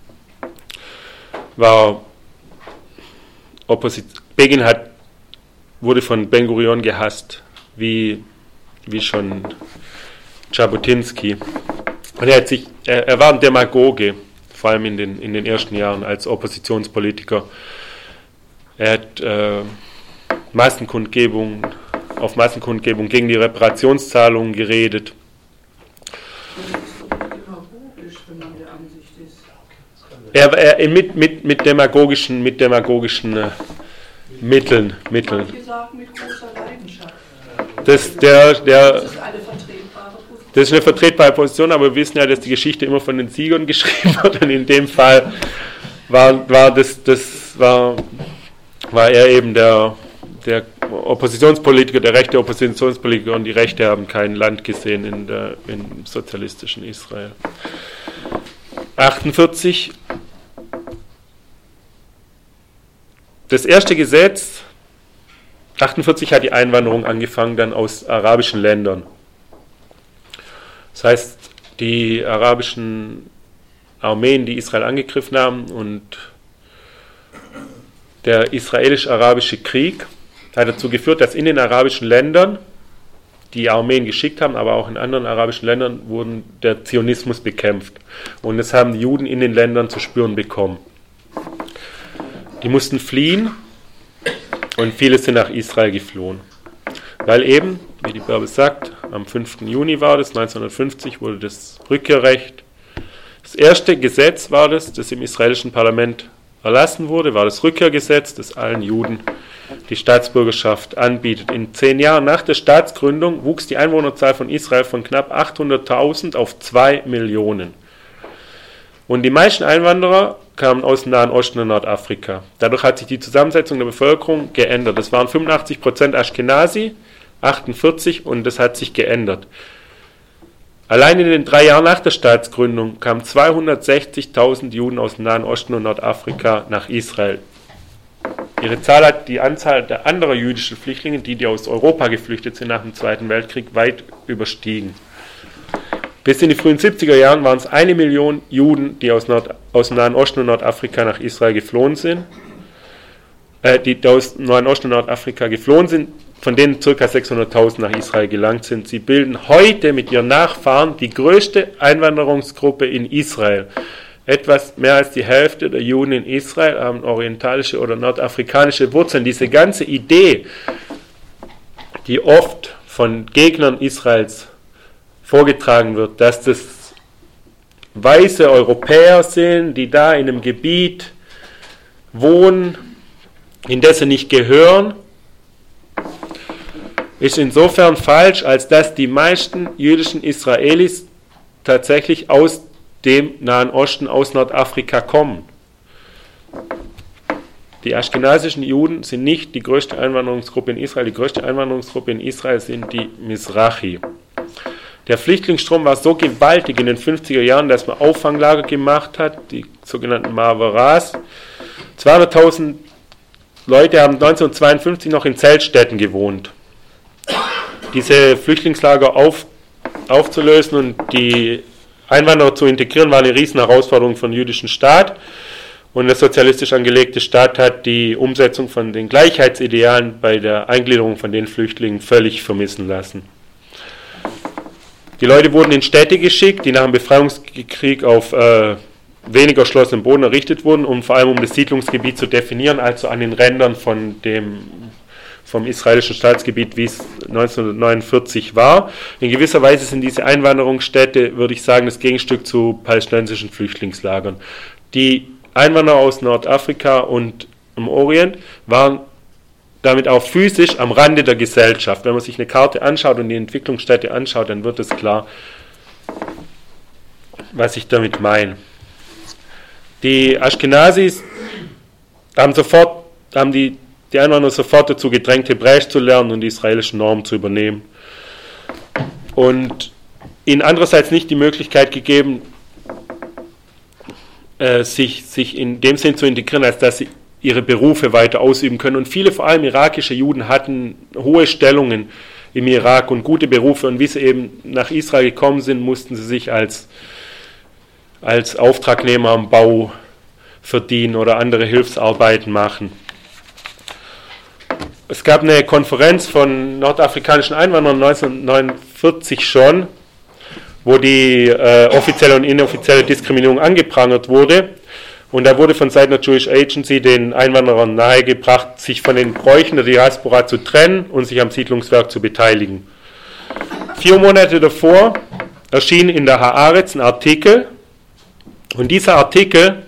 Speaker 1: war Opposit- Begin hat, wurde von Ben-Gurion gehasst, wie, wie schon Jabotinsky. Und er, hat sich, er, er war ein Demagoge vor allem in den, in den ersten Jahren als Oppositionspolitiker. Er hat äh, Massenkundgebungen, auf Massenkundgebungen gegen die Reparationszahlungen geredet. Er, er mit, mit, mit demagogischen, mit demagogischen äh, Mitteln. Mitteln.
Speaker 3: Mit großer Leidenschaft.
Speaker 1: Das, der, der,
Speaker 3: das ist eine vertretbare Position.
Speaker 1: Das ist eine vertretbare Position, aber wir wissen ja, dass die Geschichte immer von den Siegern geschrieben wird und in dem Fall war, war, das, das, war, war er eben der, der Oppositionspolitiker, der rechte Oppositionspolitiker, und die Rechte haben kein Land gesehen in der, im sozialistischen Israel. achtundvierzig. Das erste Gesetz, achtundvierzig hat die Einwanderung angefangen dann aus arabischen Ländern. Das heißt, die arabischen Armeen, die Israel angegriffen haben, und der israelisch-arabische Krieg hat dazu geführt, dass in den arabischen Ländern, die Armeen geschickt haben, aber auch in anderen arabischen Ländern, wurden der Zionismus bekämpft. Und das haben die Juden in den Ländern zu spüren bekommen. Die mussten fliehen und viele sind nach Israel geflohen. Weil eben, wie die Bibel sagt, am fünften Juni war das, neunzehnhundertfünfzig wurde das Rückkehrrecht. Das erste Gesetz war das, das im israelischen Parlament erlassen wurde, war das Rückkehrgesetz, das allen Juden die Staatsbürgerschaft anbietet. In zehn Jahren nach der Staatsgründung wuchs die Einwohnerzahl von Israel von knapp achthunderttausend auf zwei Millionen. Und die meisten Einwanderer kamen aus dem Nahen Osten und Nordafrika. Dadurch hat sich die Zusammensetzung der Bevölkerung geändert. Das waren fünfundachtzig Prozent Aschkenazi, achtundvierzig, und das hat sich geändert. Allein in den drei Jahren nach der Staatsgründung kamen zweihundertsechzigtausend Juden aus dem Nahen Osten und Nordafrika nach Israel. Ihre Zahl hat die Anzahl der anderen jüdischen Flüchtlinge, die, die aus Europa geflüchtet sind nach dem Zweiten Weltkrieg, weit überstiegen. Bis in die frühen siebziger Jahren waren es eine Million Juden, die aus, Nord, aus dem Nahen Osten und Nordafrika nach Israel geflohen sind, äh, die, die aus dem Nahen Osten und Nordafrika geflohen sind, von denen ca. sechshunderttausend nach Israel gelangt sind. Sie bilden heute mit ihren Nachfahren die größte Einwanderungsgruppe in Israel. Etwas mehr als die Hälfte der Juden in Israel haben orientalische oder nordafrikanische Wurzeln. Diese ganze Idee, die oft von Gegnern Israels vorgetragen wird, dass das weiße Europäer sind, die da in einem Gebiet wohnen, in das sie nicht gehören, ist insofern falsch, als dass die meisten jüdischen Israelis tatsächlich aus dem Nahen Osten, aus Nordafrika kommen. Die aschkenasischen Juden sind nicht die größte Einwanderungsgruppe in Israel. Die größte Einwanderungsgruppe in Israel sind die Mizrachi. Der Flüchtlingsstrom war so gewaltig in den fünfziger Jahren, dass man Auffanglager gemacht hat, die sogenannten Ma'avaras. zweihunderttausend Leute haben neunzehnhundertzweiundfünfzig noch in Zeltstätten gewohnt. Diese Flüchtlingslager auf, aufzulösen und die Einwanderer zu integrieren, war eine riesen Herausforderung für den jüdischen Staat. Und der sozialistisch angelegte Staat hat die Umsetzung von den Gleichheitsidealen bei der Eingliederung von den Flüchtlingen völlig vermissen lassen. Die Leute wurden in Städte geschickt, die nach dem Befreiungskrieg auf äh, weniger erschlossenen Boden errichtet wurden, um vor allem um das Siedlungsgebiet zu definieren, also an den Rändern von dem, vom israelischen Staatsgebiet, wie es neunzehnhundertneunundvierzig war. In gewisser Weise sind diese Einwanderungsstädte, würde ich sagen, das Gegenstück zu palästinensischen Flüchtlingslagern. Die Einwanderer aus Nordafrika und im Orient waren damit auch physisch am Rande der Gesellschaft. Wenn man sich eine Karte anschaut und die Entwicklungsstätte anschaut, dann wird es klar, was ich damit meine. Die Aschkenazis haben sofort, haben die, die Einwanderer sofort dazu gedrängt, Hebräisch zu lernen und die israelischen Normen zu übernehmen. Und ihnen andererseits nicht die Möglichkeit gegeben, äh, sich, sich in dem Sinn zu integrieren, als dass sie ihre Berufe weiter ausüben können. Und viele, vor allem irakische Juden, hatten hohe Stellungen im Irak und gute Berufe. Und wie sie eben nach Israel gekommen sind, mussten sie sich als, als Auftragnehmer am Bau verdienen oder andere Hilfsarbeiten machen. Es gab eine Konferenz von nordafrikanischen Einwanderern neunzehnhundertneunundvierzig schon, wo die äh, offizielle und inoffizielle Diskriminierung angeprangert wurde. Und da wurde von Seiten der Jewish Agency den Einwanderern nahegebracht, sich von den Bräuchen der Diaspora zu trennen und sich am Siedlungswerk zu beteiligen. Vier Monate davor erschien in der Haaretz ein Artikel, und dieser Artikel,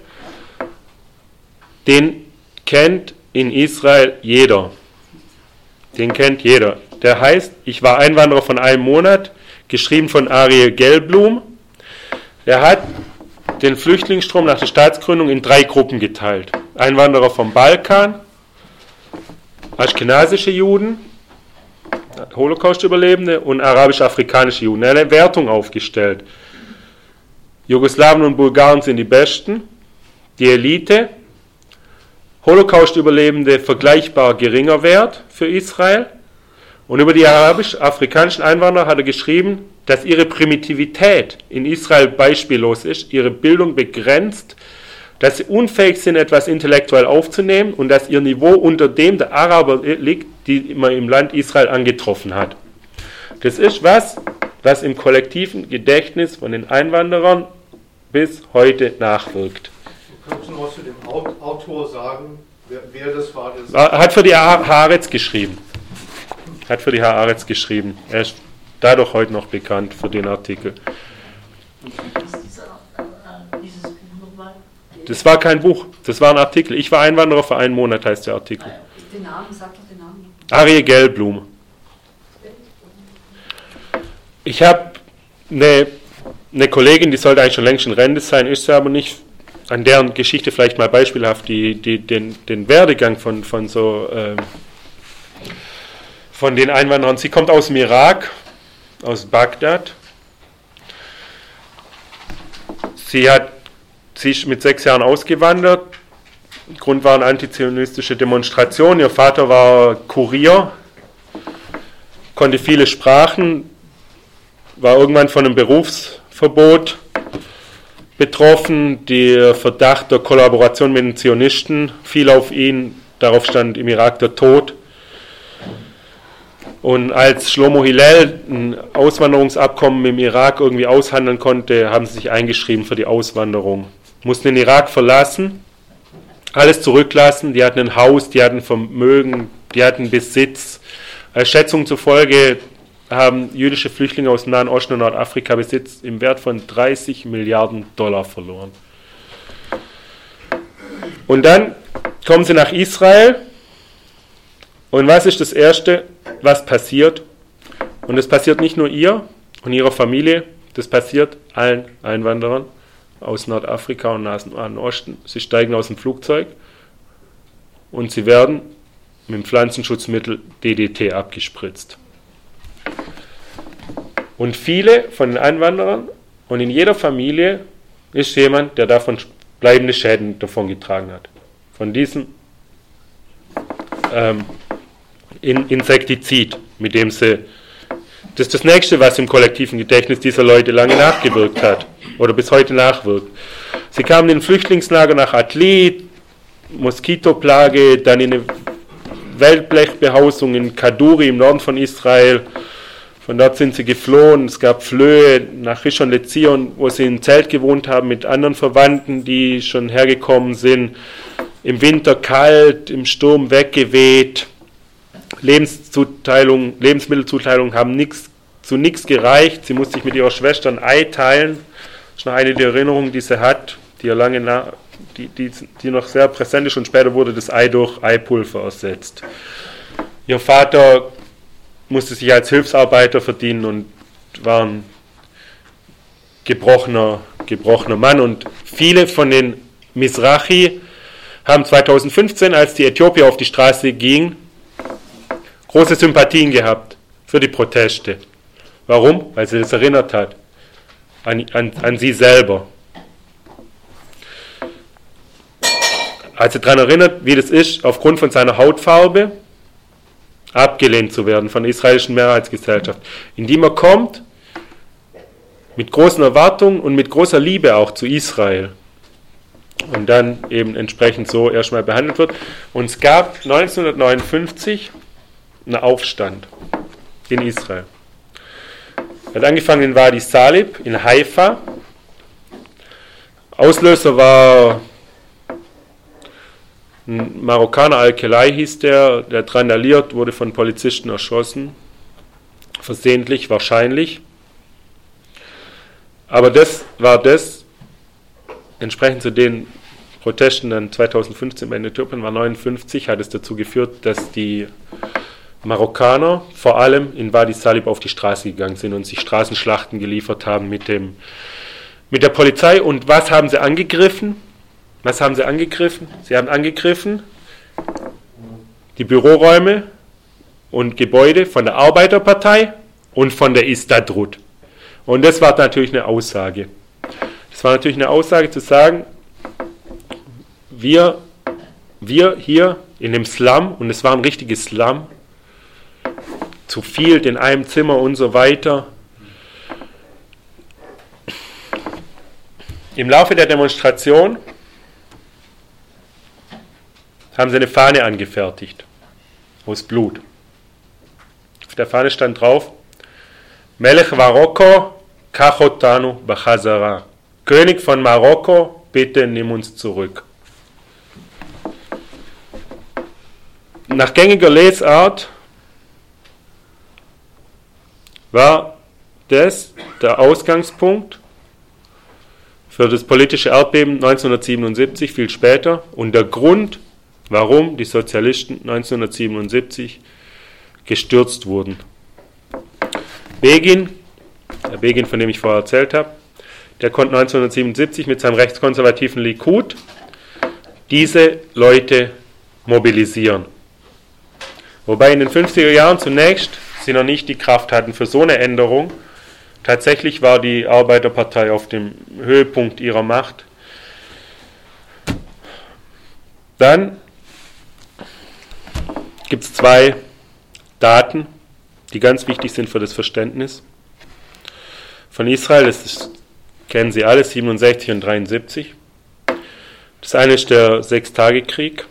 Speaker 1: den kennt in Israel jeder. Den kennt jeder. Der heißt, ich war Einwanderer von einem Monat, geschrieben von Ariel Gelblum. Der hat den Flüchtlingsstrom nach der Staatsgründung in drei Gruppen geteilt. Einwanderer vom Balkan, aschkenasische Juden, Holocaust-Überlebende und arabisch-afrikanische Juden. Er hat eine Wertung aufgestellt. Jugoslawen und Bulgaren sind die Besten, die Elite, Holocaust-Überlebende vergleichbar geringer Wert für Israel. Und über die arabisch-afrikanischen Einwanderer hat er geschrieben, dass ihre Primitivität in Israel beispiellos ist, ihre Bildung begrenzt, dass sie unfähig sind, etwas intellektuell aufzunehmen und dass ihr Niveau unter dem der Araber liegt, die man im Land Israel angetroffen hat. Das ist was, was im kollektiven Gedächtnis von den Einwanderern bis heute nachwirkt.
Speaker 2: Kannst du noch was zu dem Autor sagen, wer, wer das war? Der
Speaker 1: Hat für die Haaretz geschrieben. Hat für die Haaretz geschrieben. Er ist dadurch heute noch bekannt für den Artikel. Das war kein Buch, das war ein Artikel. Ich war Einwanderer für einen Monat, heißt der Artikel.
Speaker 3: Den Namen, sag doch den Namen.
Speaker 1: Ariel Gelblum. Ich habe eine, eine Kollegin, die sollte eigentlich schon längst in Rente sein, ist sie aber nicht. An deren Geschichte vielleicht mal beispielhaft die, die, den, den Werdegang von, von so ähm, von den Einwanderern. Sie kommt aus dem Irak, aus Bagdad. Sie, hat, sie ist mit sechs Jahren ausgewandert. Grund waren antizionistische Demonstrationen. Ihr Vater war Kurier, konnte viele Sprachen, war irgendwann von einem Berufsverbot betroffen. Der Verdacht der Kollaboration mit den Zionisten fiel auf ihn. Darauf stand im Irak der Tod. Und als Shlomo Hillel ein Auswanderungsabkommen mit dem Irak irgendwie aushandeln konnte, haben sie sich eingeschrieben für die Auswanderung. Mussten den Irak verlassen, alles zurücklassen. Die hatten ein Haus, die hatten Vermögen, die hatten Besitz. Als Schätzung zufolge haben jüdische Flüchtlinge aus dem Nahen Osten und Nordafrika Besitz im Wert von dreißig Milliarden Dollar verloren. Und dann kommen sie nach Israel. Und was ist das Erste, was passiert? Und es passiert nicht nur ihr und ihrer Familie, das passiert allen Einwanderern aus Nordafrika und Nahen Osten. Sie steigen aus dem Flugzeug und sie werden mit dem Pflanzenschutzmittel D D T abgespritzt. Und viele von den Einwanderern und in jeder Familie ist jemand, der davon bleibende Schäden davongetragen hat. Von diesem ähm, In Insektizid, mit dem sie, das ist das Nächste, was im kollektiven Gedächtnis dieser Leute lange nachgewirkt hat oder bis heute nachwirkt. Sie kamen in ein Flüchtlingslager nach Atlit, Moskitoplage, dann in eine Wellblechbehausung in Kaduri im Norden von Israel. Von dort sind sie geflohen. Es gab Flöhe nach Rishon LeZion, wo sie im Zelt gewohnt haben mit anderen Verwandten, die schon hergekommen sind. Im Winter kalt, im Sturm weggeweht. Lebenszuteilung, Lebensmittelzuteilung haben nix, zu nichts gereicht. Sie musste sich mit ihrer Schwester ein Ei teilen. Das ist noch eine der Erinnerungen, die sie hat, die, ihr lange na, die, die, die noch sehr präsent ist. Und später wurde das Ei durch Eipulver ersetzt. Ihr Vater musste sich als Hilfsarbeiter verdienen und war ein gebrochener, gebrochener Mann. Und viele von den Mizrachi haben zweitausendfünfzehn, als die Äthiopier auf die Straße gingen, große Sympathien gehabt für die Proteste. Warum? Weil sie das erinnert hat an, an, an sie selber. Als sie daran erinnert, wie das ist, aufgrund von seiner Hautfarbe abgelehnt zu werden von der israelischen Mehrheitsgesellschaft, in die man kommt, mit großen Erwartungen und mit großer Liebe auch zu Israel. Und dann eben entsprechend so erstmal behandelt wird. Und es gab neunzehnhundertneunundfünfzig einen Aufstand in Israel. Hat angefangen in Wadi Salib, in Haifa. Auslöser war ein Marokkaner, Al-Kelai hieß der, der randaliert, wurde von Polizisten erschossen. Versehentlich, wahrscheinlich. Aber das war das, entsprechend zu den Protesten dann zweitausendfünfzehn in Äthiopien war neunundfünfzig, hat es dazu geführt, dass die Marokkaner vor allem in Wadi Salib auf die Straße gegangen sind und sich Straßenschlachten geliefert haben mit, dem, mit der Polizei. Und was haben sie angegriffen? Was haben sie angegriffen? Sie haben angegriffen die Büroräume und Gebäude von der Arbeiterpartei und von der Istadrut. Und das war natürlich eine Aussage. Das war natürlich eine Aussage zu sagen, wir, wir hier in dem Slum, und es war ein richtiges Slum, zu viel in einem Zimmer und so weiter. Im Laufe der Demonstration haben sie eine Fahne angefertigt, aus Blut. Auf der Fahne stand drauf, Melech Marokko, Kachotanu Bachazara. König von Marokko, bitte nimm uns zurück. Nach gängiger Lesart war das der Ausgangspunkt für das politische Erdbeben neunzehnhundertsiebenundsiebzig, viel später, und der Grund, warum die Sozialisten neunzehnhundertsiebenundsiebzig gestürzt wurden. Begin, der Begin, von dem ich vorher erzählt habe, der konnte neunzehnhundertsiebenundsiebzig mit seinem rechtskonservativen Likud diese Leute mobilisieren. Wobei in den fünfziger Jahren zunächst sie noch nicht die Kraft hatten für so eine Änderung. Tatsächlich war die Arbeiterpartei auf dem Höhepunkt ihrer Macht. Dann gibt es zwei Daten, die ganz wichtig sind für das Verständnis von Israel. Das ist, kennen Sie alle, siebenundsechzig und dreiundsiebzig. Das eine ist der Sechstagekrieg.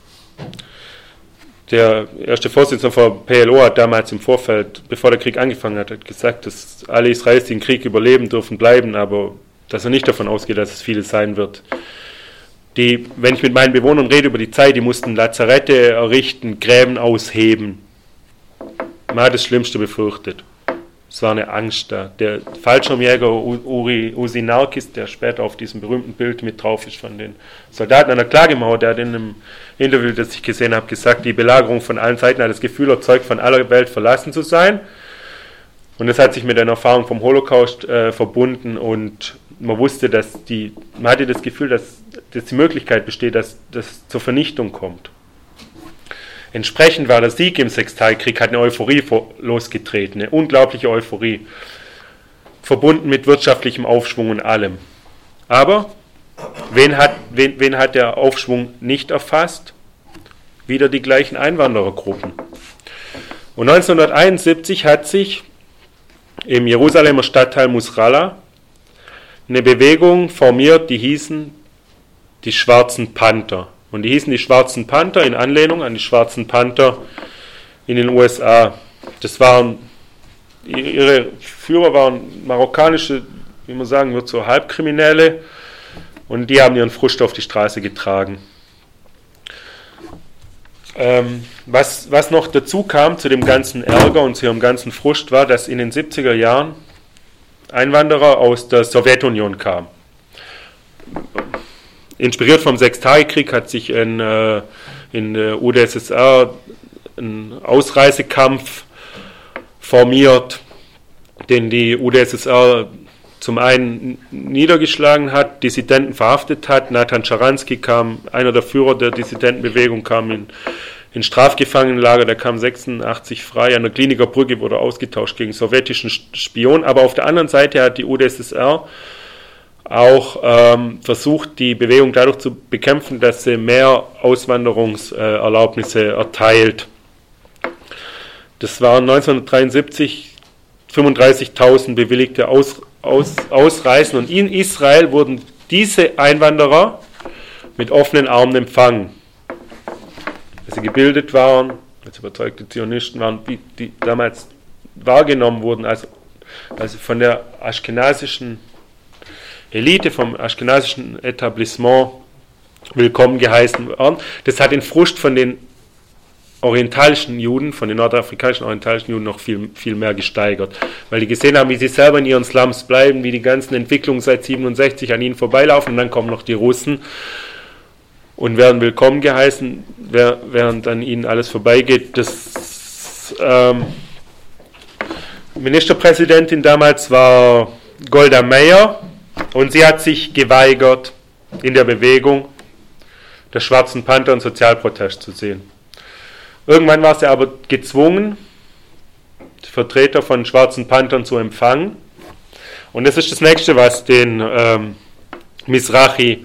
Speaker 1: Der erste Vorsitzende von P L O hat damals im Vorfeld, bevor der Krieg angefangen hat, hat gesagt, dass alle Israelis, die den Krieg überleben, dürfen bleiben, aber dass er nicht davon ausgeht, dass es viele sein wird. Die, wenn ich mit meinen Bewohnern rede über die Zeit, die mussten Lazarette errichten, Gräben ausheben. Man hat das Schlimmste befürchtet. Es war eine Angst da. Der Fallschirmjäger Uri Usinarkis, der später auf diesem berühmten Bild mit drauf ist von den Soldaten an der Klagemauer, der hat in einem Interview, das ich gesehen habe, gesagt, die Belagerung von allen Seiten hat das Gefühl erzeugt, von aller Welt verlassen zu sein. Und das hat sich mit einer Erfahrung vom Holocaust äh, verbunden, und man wusste, dass die, man hatte das Gefühl, dass, dass die Möglichkeit besteht, dass das zur Vernichtung kommt. Entsprechend war der Sieg im Sechstagekrieg, hat eine Euphorie losgetreten, eine unglaubliche Euphorie, verbunden mit wirtschaftlichem Aufschwung und allem. Aber wen hat, wen, wen hat der Aufschwung nicht erfasst? Wieder die gleichen Einwanderergruppen. Und neunzehnhunderteinundsiebzig hat sich im Jerusalemer Stadtteil Musralla eine Bewegung formiert, die hießen die Schwarzen Panther. Und die hießen die Schwarzen Panther in Anlehnung an die Schwarzen Panther in den U S A. Das waren, ihre Führer waren marokkanische, wie man sagen wird, so Halbkriminelle, und die haben ihren Frust auf die Straße getragen. Ähm, was, was noch dazu kam zu dem ganzen Ärger und zu ihrem ganzen Frust war, dass in den siebziger Jahren Einwanderer aus der Sowjetunion kamen. Inspiriert vom Sechstagekrieg hat sich in, äh, in der U d S S R ein Ausreisekampf formiert, den die U d S S R zum einen niedergeschlagen hat, Dissidenten verhaftet hat. Natan Sharansky kam, einer der Führer der Dissidentenbewegung, kam in, in Strafgefangenenlager, der kam sechsundachtzig frei. An der Kliniker Brücke wurde ausgetauscht gegen sowjetischen Spion. Aber auf der anderen Seite hat die U d S S R auch ähm, versucht, die Bewegung dadurch zu bekämpfen, dass sie mehr Auswanderungserlaubnisse erteilt. Das waren neunzehnhundertdreiundsiebzig fünfunddreißigtausend bewilligte Aus, Aus, Ausreisen, und in Israel wurden diese Einwanderer mit offenen Armen empfangen. Als sie gebildet waren, als überzeugte Zionisten waren, die, die damals wahrgenommen wurden als also von der aschkenasischen Elite, vom aschkenasischen Etablissement willkommen geheißen worden. Das hat den Frust von den orientalischen Juden, von den nordafrikanischen orientalischen Juden noch viel, viel mehr gesteigert, weil die gesehen haben, wie sie selber in ihren Slums bleiben, wie die ganzen Entwicklungen seit siebenundsechzig an ihnen vorbeilaufen und dann kommen noch die Russen und werden willkommen geheißen, während an ihnen alles vorbeigeht. Das ähm, Ministerpräsidentin damals war Golda Meir und sie hat sich geweigert, in der Bewegung der Schwarzen Panther und Sozialprotest zu sehen. Irgendwann war sie aber gezwungen, die Vertreter von Schwarzen Panthern zu empfangen. Und das ist das Nächste, was den ähm, Mizrahi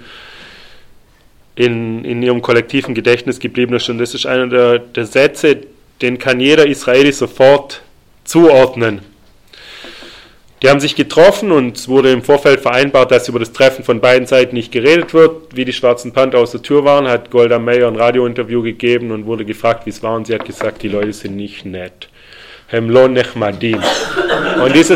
Speaker 1: in, in ihrem kollektiven Gedächtnis geblieben ist. Und das ist einer der, der Sätze, den kann jeder Israeli sofort zuordnen. Die haben sich getroffen und es wurde im Vorfeld vereinbart, dass über das Treffen von beiden Seiten nicht geredet wird. Wie die Schwarzen Panther aus der Tür waren, hat Golda Meir ein Radiointerview gegeben und wurde gefragt, wie es war. Und sie hat gesagt, die Leute sind nicht nett. Hem lo nechmadim. Und dieses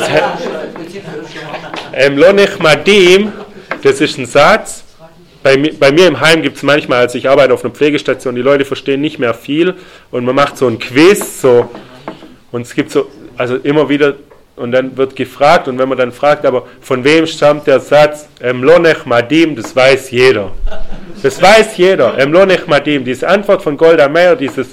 Speaker 1: Hem lo nechmadim, das ist ein Satz. Bei mir, bei mir im Heim gibt es manchmal, als ich arbeite auf einer Pflegestation, die Leute verstehen nicht mehr viel und man macht so ein Quiz so und es gibt so, also immer wieder. Und dann wird gefragt, und wenn man dann fragt, aber von wem stammt der Satz, Em lo nechmadim, das weiß jeder. Das weiß jeder, Em lo nechmadim. Diese Antwort von Golda Meir, dieses...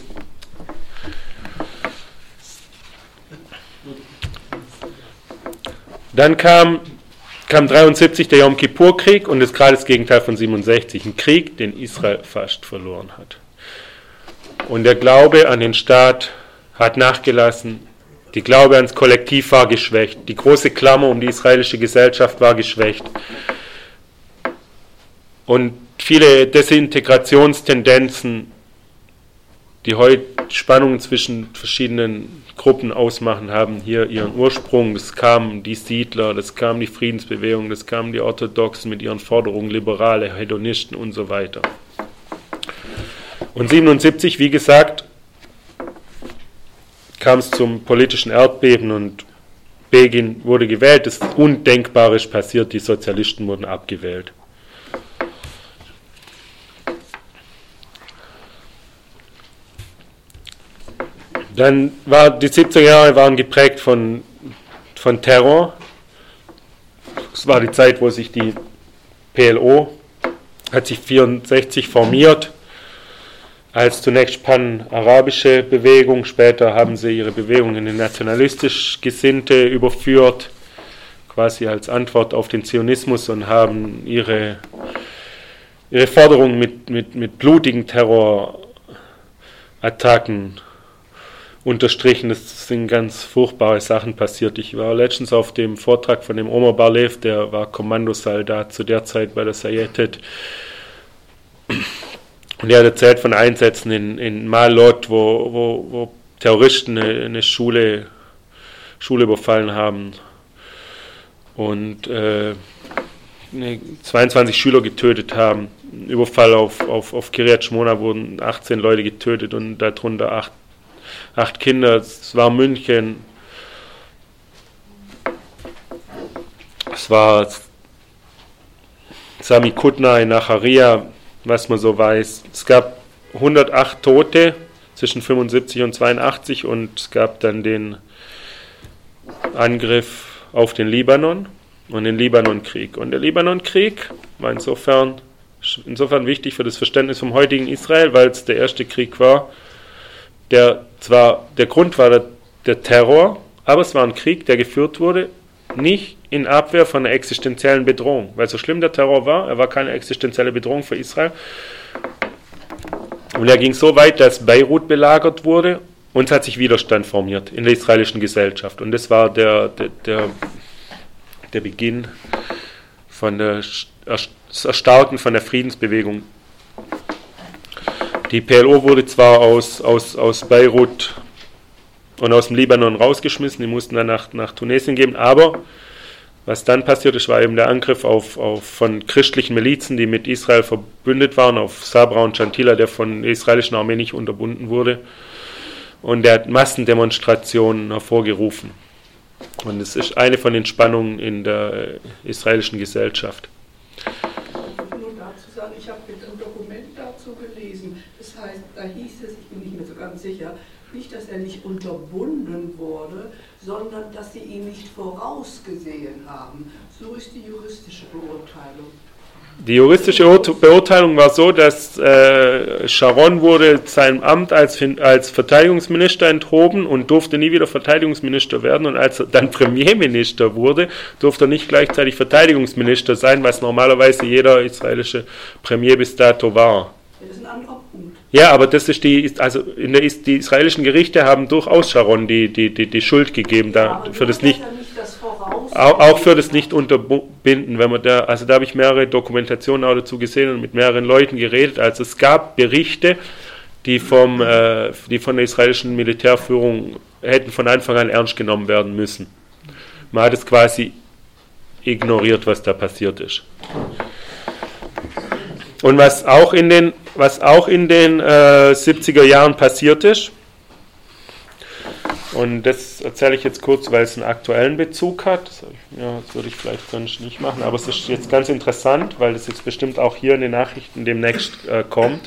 Speaker 1: Dann kam, kam dreiundsiebzig der Yom Kippur-Krieg und das ist gerade das Gegenteil von siebenundsechzig. Ein Krieg, den Israel fast verloren hat. Und der Glaube an den Staat hat nachgelassen. Die Glaube ans Kollektiv war geschwächt. Die große Klammer um die israelische Gesellschaft war geschwächt. Und viele Desintegrationstendenzen, die heute Spannungen zwischen verschiedenen Gruppen ausmachen, haben hier ihren Ursprung. Das kamen die Siedler, das kam die Friedensbewegung, das kamen die Orthodoxen mit ihren Forderungen, Liberale, Hedonisten und so weiter. Und siebenundsiebzig, wie gesagt, kam es zum politischen Erdbeben und Begin wurde gewählt. Das Undenkbare ist passiert, die Sozialisten wurden abgewählt. Dann war die siebziger Jahre waren geprägt von, von Terror. Es war die Zeit, wo sich die P L O hat sich vierundsechzig formiert als zunächst pan-arabische Bewegung, später haben sie ihre Bewegung in eine nationalistisch Gesinnte überführt, quasi als Antwort auf den Zionismus und haben ihre, ihre Forderungen mit, mit, mit blutigen Terrorattacken unterstrichen. Es sind ganz furchtbare Sachen passiert. Ich war letztens auf dem Vortrag von dem Omar Bar-Lev, der war Kommandosoldat zu der Zeit bei der Sayetet. Und er hat erzählt von Einsätzen in, in Malot, wo, wo, wo Terroristen eine, eine Schule, Schule überfallen haben und äh, zweiundzwanzig Schüler getötet haben. Ein Überfall auf, auf, auf Kiryat Shmona wurden achtzehn Leute getötet und darunter acht, acht Kinder. Es war München. Es war Sami Kutna in Acharia, was man so weiß. Es gab hundertacht Tote zwischen fünfundsiebzig und zweiundachtzig und es gab dann den Angriff auf den Libanon und den Libanonkrieg. Und der Libanonkrieg war insofern, insofern wichtig für das Verständnis vom heutigen Israel, weil es der erste Krieg war, der zwar, der Grund war der, der Terror, aber es war ein Krieg, der geführt wurde, nicht in Abwehr von einer existenziellen Bedrohung. Weil so schlimm der Terror war, er war keine existenzielle Bedrohung für Israel. Und er ging so weit, dass Beirut belagert wurde und es hat sich Widerstand formiert in der israelischen Gesellschaft. Und das war der, der, der, der Beginn von der, das Erstarken von der Friedensbewegung. Die P L O wurde zwar aus, aus, aus Beirut und aus dem Libanon rausgeschmissen, die mussten dann nach, nach Tunesien gehen, aber was dann passiert ist, war eben der Angriff auf, auf von christlichen Milizen, die mit Israel verbündet waren, auf Sabra und Chantila, der von der israelischen Armee nicht unterbunden wurde, und der hat Massendemonstrationen hervorgerufen. Und es ist eine von den Spannungen in der israelischen Gesellschaft.
Speaker 4: Ich will nur dazu sagen, ich habe ein Dokument dazu gelesen. Das heißt, da hieß es, ich bin nicht mehr so ganz sicher, nicht, dass er nicht unterbunden wurde, sondern dass sie ihn nicht vorausgesehen haben. So ist die juristische Beurteilung.
Speaker 1: Die juristische Beurteilung war so, dass äh, Sharon wurde seinem Amt als, als Verteidigungsminister enthoben und durfte nie wieder Verteidigungsminister werden. Und als er dann Premierminister wurde, durfte er nicht gleichzeitig Verteidigungsminister sein, was normalerweise jeder israelische Premier bis dato war.
Speaker 4: Ja, das ist ein anderer Punkt.
Speaker 1: Ja, aber das ist die, also in der, die israelischen Gerichte haben durchaus Sharon die, die, die, die Schuld gegeben da,
Speaker 4: ja,
Speaker 1: für das nicht.
Speaker 4: Das
Speaker 1: Auch, auch für das Nicht-Unterbinden, wenn man da, also da habe ich mehrere Dokumentationen auch dazu gesehen und mit mehreren Leuten geredet. Also es gab Berichte, die vom, äh, die von der israelischen Militärführung hätten von Anfang an ernst genommen werden müssen. Man hat es quasi ignoriert, was da passiert ist. Und was auch in den, was auch in den äh, siebziger Jahren passiert ist, und das erzähle ich jetzt kurz, weil es einen aktuellen Bezug hat. Ja, das würde ich vielleicht sonst nicht machen, aber es ist jetzt ganz interessant, weil das jetzt bestimmt auch hier in den Nachrichten demnächst äh, kommt.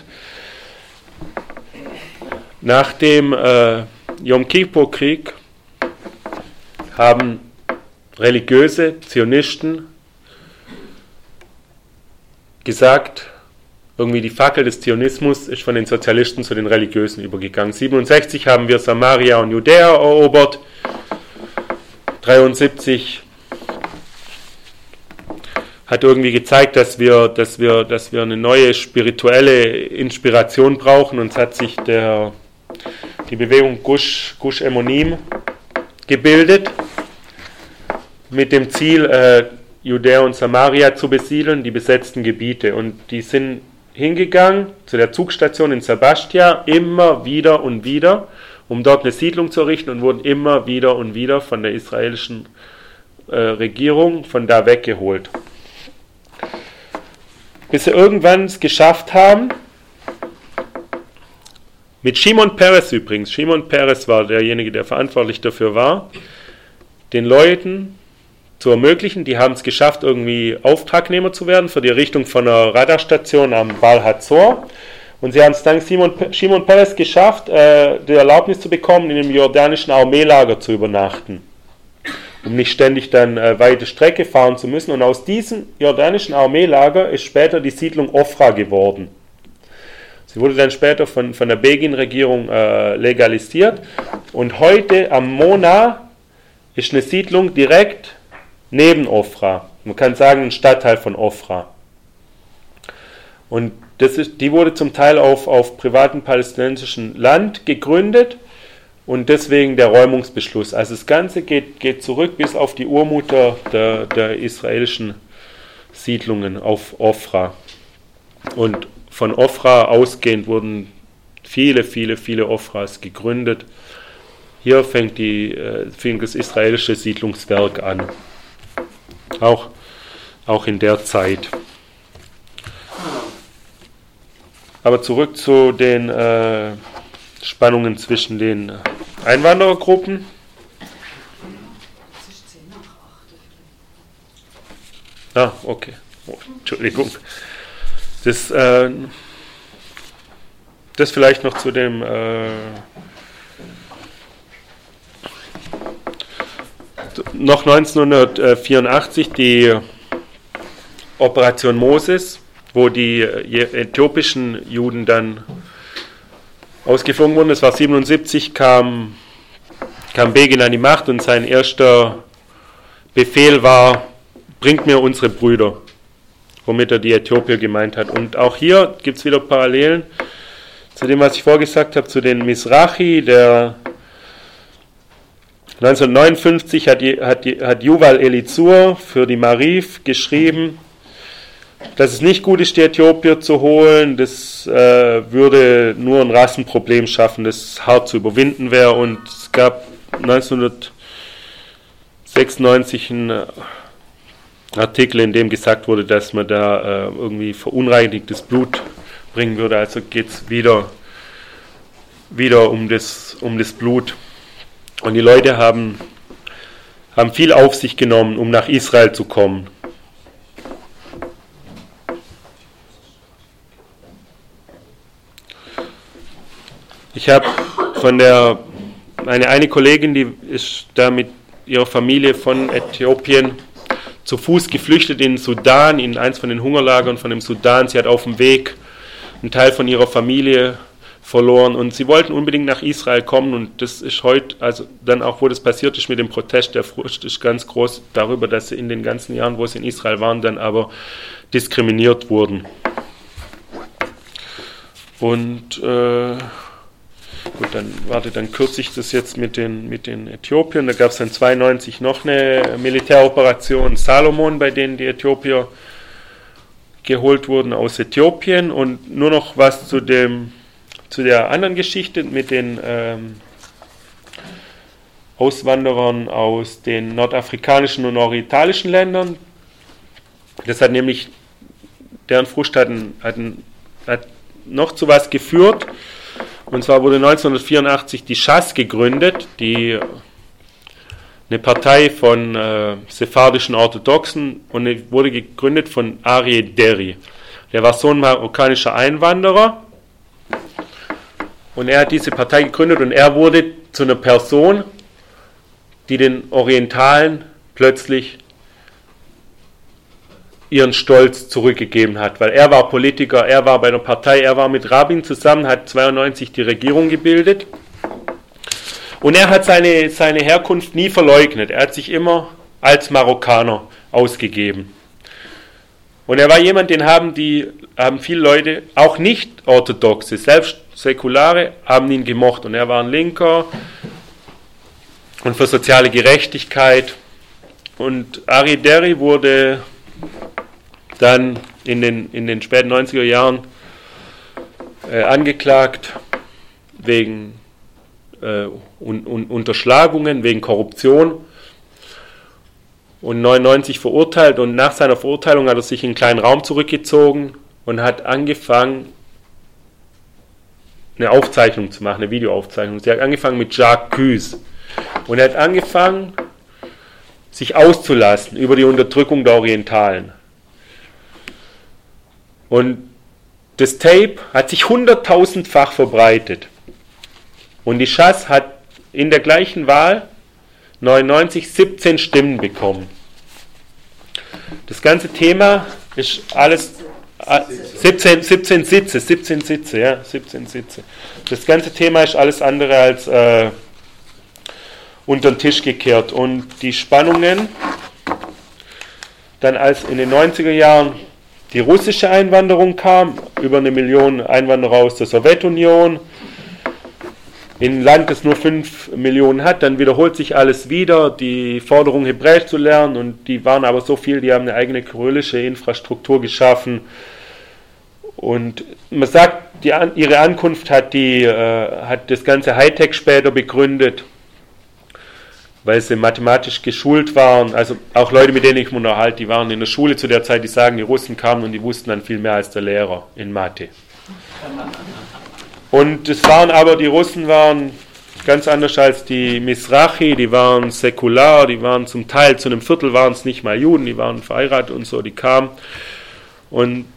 Speaker 1: Nach dem äh, Yom Kippur-Krieg haben religiöse Zionisten gesagt, irgendwie die Fackel des Zionismus ist von den Sozialisten zu den Religiösen übergegangen. siebenundsechzig haben wir Samaria und Judäa erobert. dreiundsiebzig hat irgendwie gezeigt, dass wir, dass wir, dass wir eine neue spirituelle Inspiration brauchen. Und es hat sich der, die Bewegung Gush, Gush Emonim gebildet mit dem Ziel, äh, Judäa und Samaria zu besiedeln, die besetzten Gebiete. Und die sind hingegangen zu der Zugstation in Sebastia, immer wieder und wieder, um dort eine Siedlung zu errichten und wurden immer wieder und wieder von der israelischen äh, Regierung von da weggeholt. Bis sie irgendwann es geschafft haben, mit Shimon Peres übrigens, Shimon Peres war derjenige, der verantwortlich dafür war, den Leuten zu ermöglichen. Die haben es geschafft, irgendwie Auftragnehmer zu werden für die Errichtung von einer Radarstation am Baal Hazor. Und sie haben es dank Shimon Peres geschafft, äh, die Erlaubnis zu bekommen, in einem jordanischen Armeelager zu übernachten, um nicht ständig dann äh, weite Strecke fahren zu müssen. Und aus diesem jordanischen Armeelager ist später die Siedlung Ofra geworden. Sie wurde dann später von, von der Begin-Regierung äh, legalisiert. Und heute am Mona ist eine Siedlung direkt neben Ofra. Man kann sagen, ein Stadtteil von Ofra. Und das ist, die wurde zum Teil auf, auf privatem palästinensischen Land gegründet und deswegen der Räumungsbeschluss. Also das Ganze geht, geht zurück bis auf die Urmutter der, der israelischen Siedlungen auf Ofra. Und von Ofra ausgehend wurden viele, viele, viele Ofras gegründet. Hier fängt, die, fängt das israelische Siedlungswerk an. Auch, auch in der Zeit. Aber zurück zu den äh, Spannungen zwischen den Einwanderergruppen.
Speaker 3: Es ist zehn nach acht.
Speaker 1: Ah, okay. Oh, Entschuldigung. Das, äh, das vielleicht noch zu dem äh, noch neunzehnhundertvierundachtzig die Operation Moses, wo die äthiopischen Juden dann ausgeflogen wurden. Das war siebenundsiebzig, kam, kam Begin an die Macht und sein erster Befehl war, bringt mir unsere Brüder, womit er die Äthiopier gemeint hat. Und auch hier gibt es wieder Parallelen zu dem, was ich vorgesagt habe, zu den Mizrahi, der neunzehnhundertneunundfünfzig hat, hat, hat Yuval Elizur für die Marif geschrieben, dass es nicht gut ist, die Äthiopier zu holen, das äh, würde nur ein Rassenproblem schaffen, das hart zu überwinden wäre. Und es gab neunzehnhundertsechsundneunzig einen Artikel, in dem gesagt wurde, dass man da äh, irgendwie verunreinigtes Blut bringen würde. Also geht es wieder, wieder um das, um das Blut. Und die Leute haben, haben viel auf sich genommen, um nach Israel zu kommen. Ich habe von der, meine eine Kollegin, die ist da mit ihrer Familie von Äthiopien zu Fuß geflüchtet in den Sudan, in eins von den Hungerlagern von dem Sudan. Sie hat auf dem Weg einen Teil von ihrer Familie verloren und sie wollten unbedingt nach Israel kommen und das ist heute, also dann auch, wo das passiert ist mit dem Protest, der Frust ist ganz groß darüber, dass sie in den ganzen Jahren, wo sie in Israel waren, dann aber diskriminiert wurden. Und äh, gut, dann warte, dann kürze ich das jetzt mit den, mit den Äthiopiern. Da gab es dann zweiundneunzig noch eine Militäroperation Salomon, bei denen die Äthiopier geholt wurden aus Äthiopien. Und nur noch was zu dem, zu der anderen Geschichte mit den ähm, Auswanderern aus den nordafrikanischen und orientalischen Ländern. Das hat nämlich, deren Frust hatten, hatten, hat noch zu was geführt. Und zwar wurde neunzehnhundertvierundachtzig die Schass gegründet, die, eine Partei von äh, sephardischen Orthodoxen, und die wurde gegründet von Arie Deri. Der war so ein marokkanischer Einwanderer und er hat diese Partei gegründet und er wurde zu einer Person, die den Orientalen plötzlich ihren Stolz zurückgegeben hat, weil er war Politiker, er war bei einer Partei, er war mit Rabin zusammen, hat zweiundneunzig die Regierung gebildet und er hat seine, seine Herkunft nie verleugnet, er hat sich immer als Marokkaner ausgegeben. Und er war jemand, den haben, die, haben viele Leute, auch nicht Orthodoxe, selbst Säkulare, haben ihn gemocht und er war ein Linker und für soziale Gerechtigkeit. Und Arie Deri wurde dann in den, in den späten neunziger Jahren äh, angeklagt wegen äh, un, un, Unterschlagungen, wegen Korruption und neunundneunzig verurteilt. Und nach seiner Verurteilung hat er sich in einen kleinen Raum zurückgezogen und hat angefangen, eine Aufzeichnung zu machen, eine Videoaufzeichnung. Sie hat angefangen mit Jacques Cus und er hat angefangen, sich auszulassen über die Unterdrückung der Orientalen. Und das Tape hat sich hunderttausendfach verbreitet. Und die Schass hat in der gleichen Wahl neunundneunzig siebzehn Stimmen bekommen. Das ganze Thema ist alles äh, siebzehn, siebzehn Sitze, siebzehn Sitze, ja, siebzehn Sitze. Das ganze Thema ist alles andere als äh, unter den Tisch gekehrt. Und die Spannungen, dann als in den neunziger Jahren die russische Einwanderung kam, über eine Million Einwanderer aus der Sowjetunion, in ein Land, das nur fünf Millionen hat, dann wiederholt sich alles wieder, die Forderung Hebräisch zu lernen, und die waren aber so viel, die haben eine eigene kyrillische Infrastruktur geschaffen. Und man sagt, die, ihre Ankunft hat, die, äh, hat das ganze Hightech später begründet, weil sie mathematisch geschult waren. Also auch Leute, mit denen ich mich unterhalte, die waren in der Schule zu der Zeit, die sagen, die Russen kamen und die wussten dann viel mehr als der Lehrer in Mathe. Und es waren aber, die Russen waren ganz anders als die Mizrachi, die waren säkular, die waren zum Teil, zu einem Viertel waren es nicht mal Juden, die waren verheiratet und so, die kamen. Und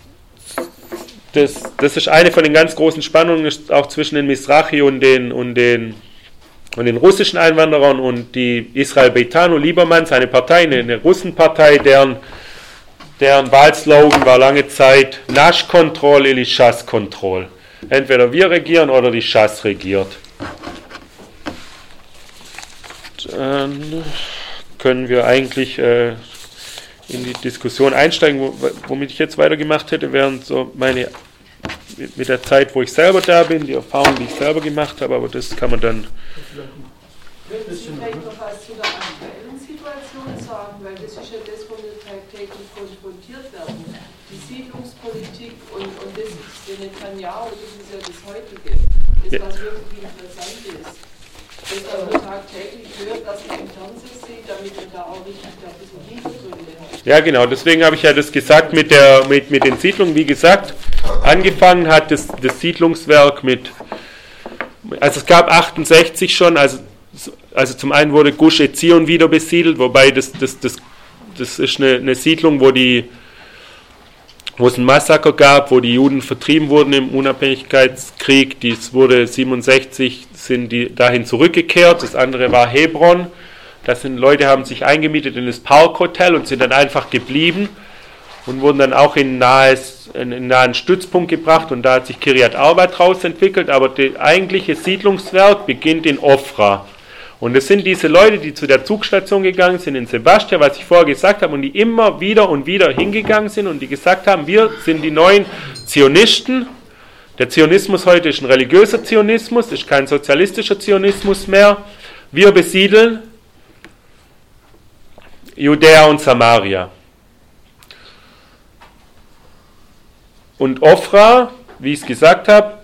Speaker 1: das, das ist eine von den ganz großen Spannungen, ist auch zwischen den Mizrachi und den, und den und den russischen Einwanderern, und die Israel Beitanu, Lieberman, seine Partei, eine, eine Russenpartei, deren, deren Wahlslogan war lange Zeit Nash Control, ili Schass Control. Entweder wir regieren oder die Schass regiert. Dann können wir eigentlich äh, in die Diskussion einsteigen, wo, womit ich jetzt weitergemacht hätte, während so meine, mit der Zeit, wo ich selber da bin, die Erfahrung, die ich selber gemacht habe, aber das kann man dann...
Speaker 5: Würden Sie vielleicht noch was zu der aktuellen Situation sagen, weil das ist ja das, wo wir tagtäglich konfrontiert werden. Die Siedlungspolitik und, und das ist der Netanyahu, das ist ja das Heutige. Das, was wirklich interessant ist. Das, was man tagtäglich hört, dass man im Fernsehen sieht, damit man da auch richtig ein bisschen Hintergründe hat. Ja, genau, deswegen habe ich ja das gesagt mit, der, mit, mit den Siedlungen. Wie gesagt, angefangen hat das, das Siedlungswerk mit, also es gab achtundsechzig schon, also
Speaker 1: also zum einen wurde Gush Etzion wieder besiedelt, wobei das, das, das, das ist eine, eine Siedlung, wo die wo es ein Massaker gab, wo die Juden vertrieben wurden im Unabhängigkeitskrieg. Dies wurde siebenundsechzig, sind die dahin zurückgekehrt. Das andere war Hebron. Das sind Leute, haben sich eingemietet in das Parkhotel und sind dann einfach geblieben und wurden dann auch in, nahes, in einen nahen Stützpunkt gebracht. Und da hat sich Kiryat Arba draus entwickelt. Aber das eigentliche Siedlungswerk beginnt in Ofra. Und es sind diese Leute, die zu der Zugstation gegangen sind in Sebastia, was ich vorher gesagt habe, und die immer wieder und wieder hingegangen sind und die gesagt haben, wir sind die neuen Zionisten. Der Zionismus heute ist ein religiöser Zionismus, ist kein sozialistischer Zionismus mehr. Wir besiedeln Judäa und Samaria. Und Ofra, wie ich es gesagt habe,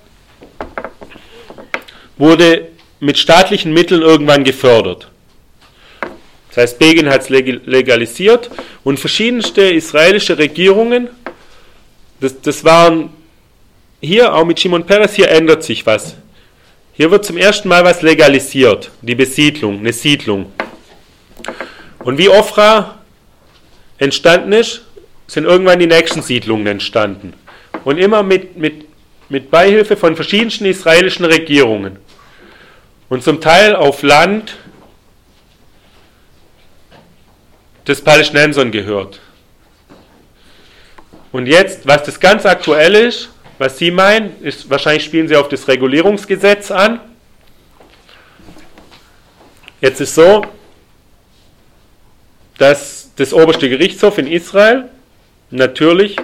Speaker 1: wurde mit staatlichen Mitteln irgendwann gefördert. Das heißt, Begin hat es legalisiert und verschiedenste israelische Regierungen, das, das waren hier, auch mit Shimon Peres, hier ändert sich was. Hier wird zum ersten Mal was legalisiert, die Besiedlung, eine Siedlung. Und wie Ofra entstanden ist, sind irgendwann die nächsten Siedlungen entstanden. Und immer mit, mit, mit Beihilfe von verschiedensten israelischen Regierungen. Und zum Teil auf Land, das Palästinensern gehört. Und jetzt, was das ganz aktuell ist, was Sie meinen, ist, wahrscheinlich spielen Sie auf das Regulierungsgesetz an. Jetzt ist so, dass das oberste Gerichtshof in Israel natürlich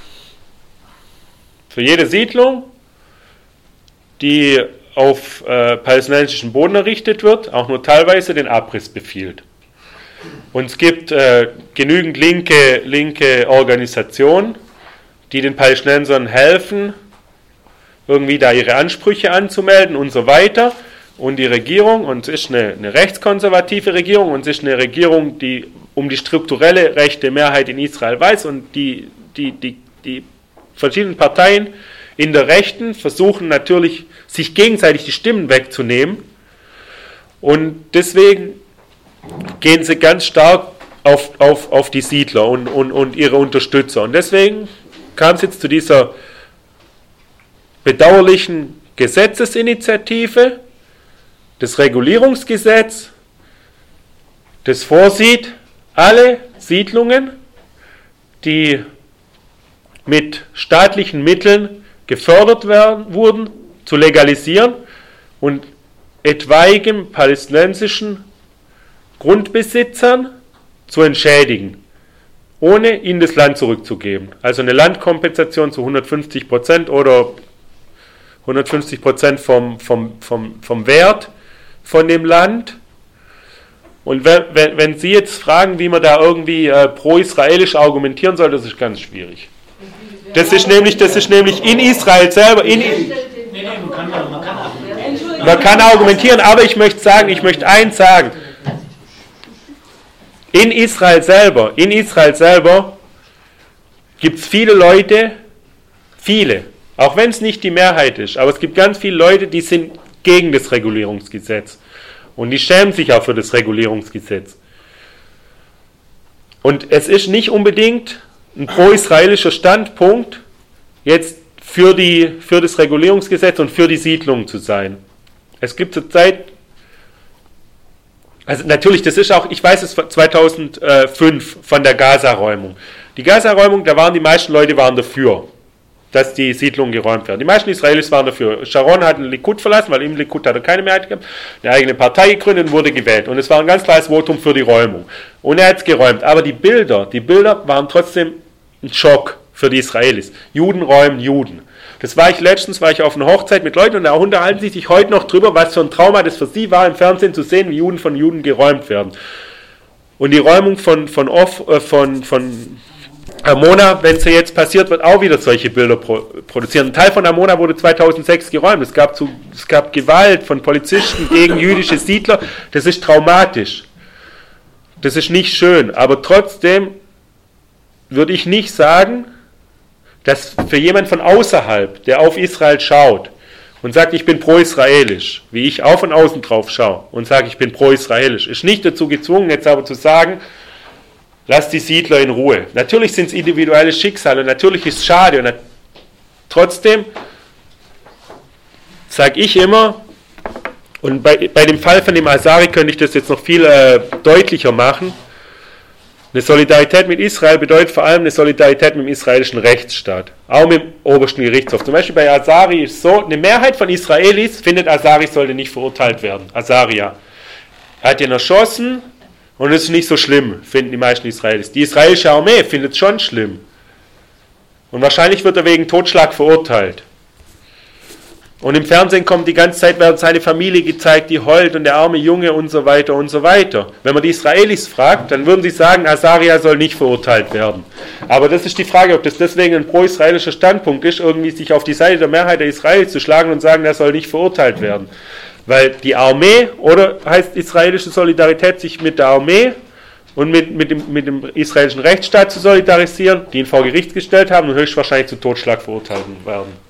Speaker 1: für jede Siedlung, die auf äh, palästinensischem Boden errichtet wird, auch nur teilweise den Abriss befiehlt. Und es gibt äh, genügend linke, linke Organisationen, die den Palästinensern helfen, irgendwie da ihre Ansprüche anzumelden und so weiter. Und die Regierung, und es ist eine, eine rechtskonservative Regierung, und es ist eine Regierung, die um die strukturelle rechte Mehrheit in Israel weiß, und die, die, die, die verschiedenen Parteien in der Rechten versuchen natürlich, sich gegenseitig die Stimmen wegzunehmen. Und deswegen gehen sie ganz stark auf, auf, auf die Siedler und, und, und ihre Unterstützer. Und deswegen kam es jetzt zu dieser bedauerlichen Gesetzesinitiative, das Regulierungsgesetz, das vorsieht, alle Siedlungen, die mit staatlichen Mitteln gefördert werden, wurden, zu legalisieren und etwaigen palästinensischen Grundbesitzern zu entschädigen, ohne ihnen das Land zurückzugeben. Also eine Landkompensation zu hundertfünfzig Prozent oder hundertfünfzig Prozent vom, vom, vom, vom Wert von dem Land. Und wenn, wenn, wenn Sie jetzt fragen, wie man da irgendwie äh, pro-israelisch argumentieren soll, das ist ganz schwierig. Das ist nämlich, das ist nämlich in Israel selber. In, man kann argumentieren, aber ich möchte sagen, ich möchte eins sagen. In Israel selber, in Israel selber gibt es viele Leute, viele, auch wenn es nicht die Mehrheit ist, aber es gibt ganz viele Leute, die sind gegen das Regulierungsgesetz. Und die schämen sich auch für das Regulierungsgesetz. Und es ist nicht unbedingt ein pro-israelischer Standpunkt, jetzt für, die, für das Regulierungsgesetz und für die Siedlung zu sein. Es gibt zurzeit, also natürlich, das ist auch, ich weiß es zweitausendfünf von der Gaza-Räumung. Die Gaza-Räumung, da waren die meisten Leute waren dafür, dass die Siedlungen geräumt werden. Die meisten Israelis waren dafür. Sharon hat den Likud verlassen, weil im Likud hat er keine Mehrheit gehabt, eine eigene Partei gegründet und wurde gewählt. Und es war ein ganz klares Votum für die Räumung. Und er hat es geräumt. Aber die Bilder, die Bilder waren trotzdem ein Schock für die Israelis. Juden räumen Juden. Das war ich letztens, war ich auf einer Hochzeit mit Leuten und da unterhalten sie sich heute noch drüber, was für ein Trauma das für sie war, im Fernsehen zu sehen, wie Juden von Juden geräumt werden. Und die Räumung von, von, Off, äh, von, von Amona, wenn sie jetzt passiert, wird auch wieder solche Bilder pro, produzieren. Ein Teil von Amona wurde zweitausendsechs geräumt. Es gab, zu, es gab Gewalt von Polizisten gegen jüdische Siedler. Das ist traumatisch. Das ist nicht schön. Aber trotzdem würde ich nicht sagen, dass für jemand von außerhalb, der auf Israel schaut und sagt, ich bin pro-israelisch, wie ich auch von außen drauf schaue und sage, ich bin pro-israelisch, ist nicht dazu gezwungen, jetzt aber zu sagen, lass die Siedler in Ruhe. Natürlich sind es individuelle Schicksale, natürlich ist es schade. Und trotzdem sage ich immer, und bei, bei dem Fall von dem Azari könnte ich das jetzt noch viel äh, deutlicher machen, eine Solidarität mit Israel bedeutet vor allem eine Solidarität mit dem israelischen Rechtsstaat, auch mit dem obersten Gerichtshof. Zum Beispiel bei Azari ist es so, eine Mehrheit von Israelis findet, Azari sollte nicht verurteilt werden. Azaria. Er hat ihn erschossen, und es ist nicht so schlimm, finden die meisten Israelis. Die israelische Armee findet es schon schlimm. Und wahrscheinlich wird er wegen Totschlag verurteilt. Und im Fernsehen kommt die ganze Zeit, wird seine Familie gezeigt, die heult und der arme Junge und so weiter und so weiter. Wenn man die Israelis fragt, dann würden sie sagen, Azaria soll nicht verurteilt werden. Aber das ist die Frage, ob das deswegen ein pro-israelischer Standpunkt ist, irgendwie sich auf die Seite der Mehrheit der Israelis zu schlagen und sagen, er soll nicht verurteilt werden. Weil die Armee, oder heißt israelische Solidarität, sich mit der Armee und mit, mit, dem, mit dem israelischen Rechtsstaat zu solidarisieren, die ihn vor Gericht gestellt haben und höchstwahrscheinlich zu Totschlag verurteilt werden.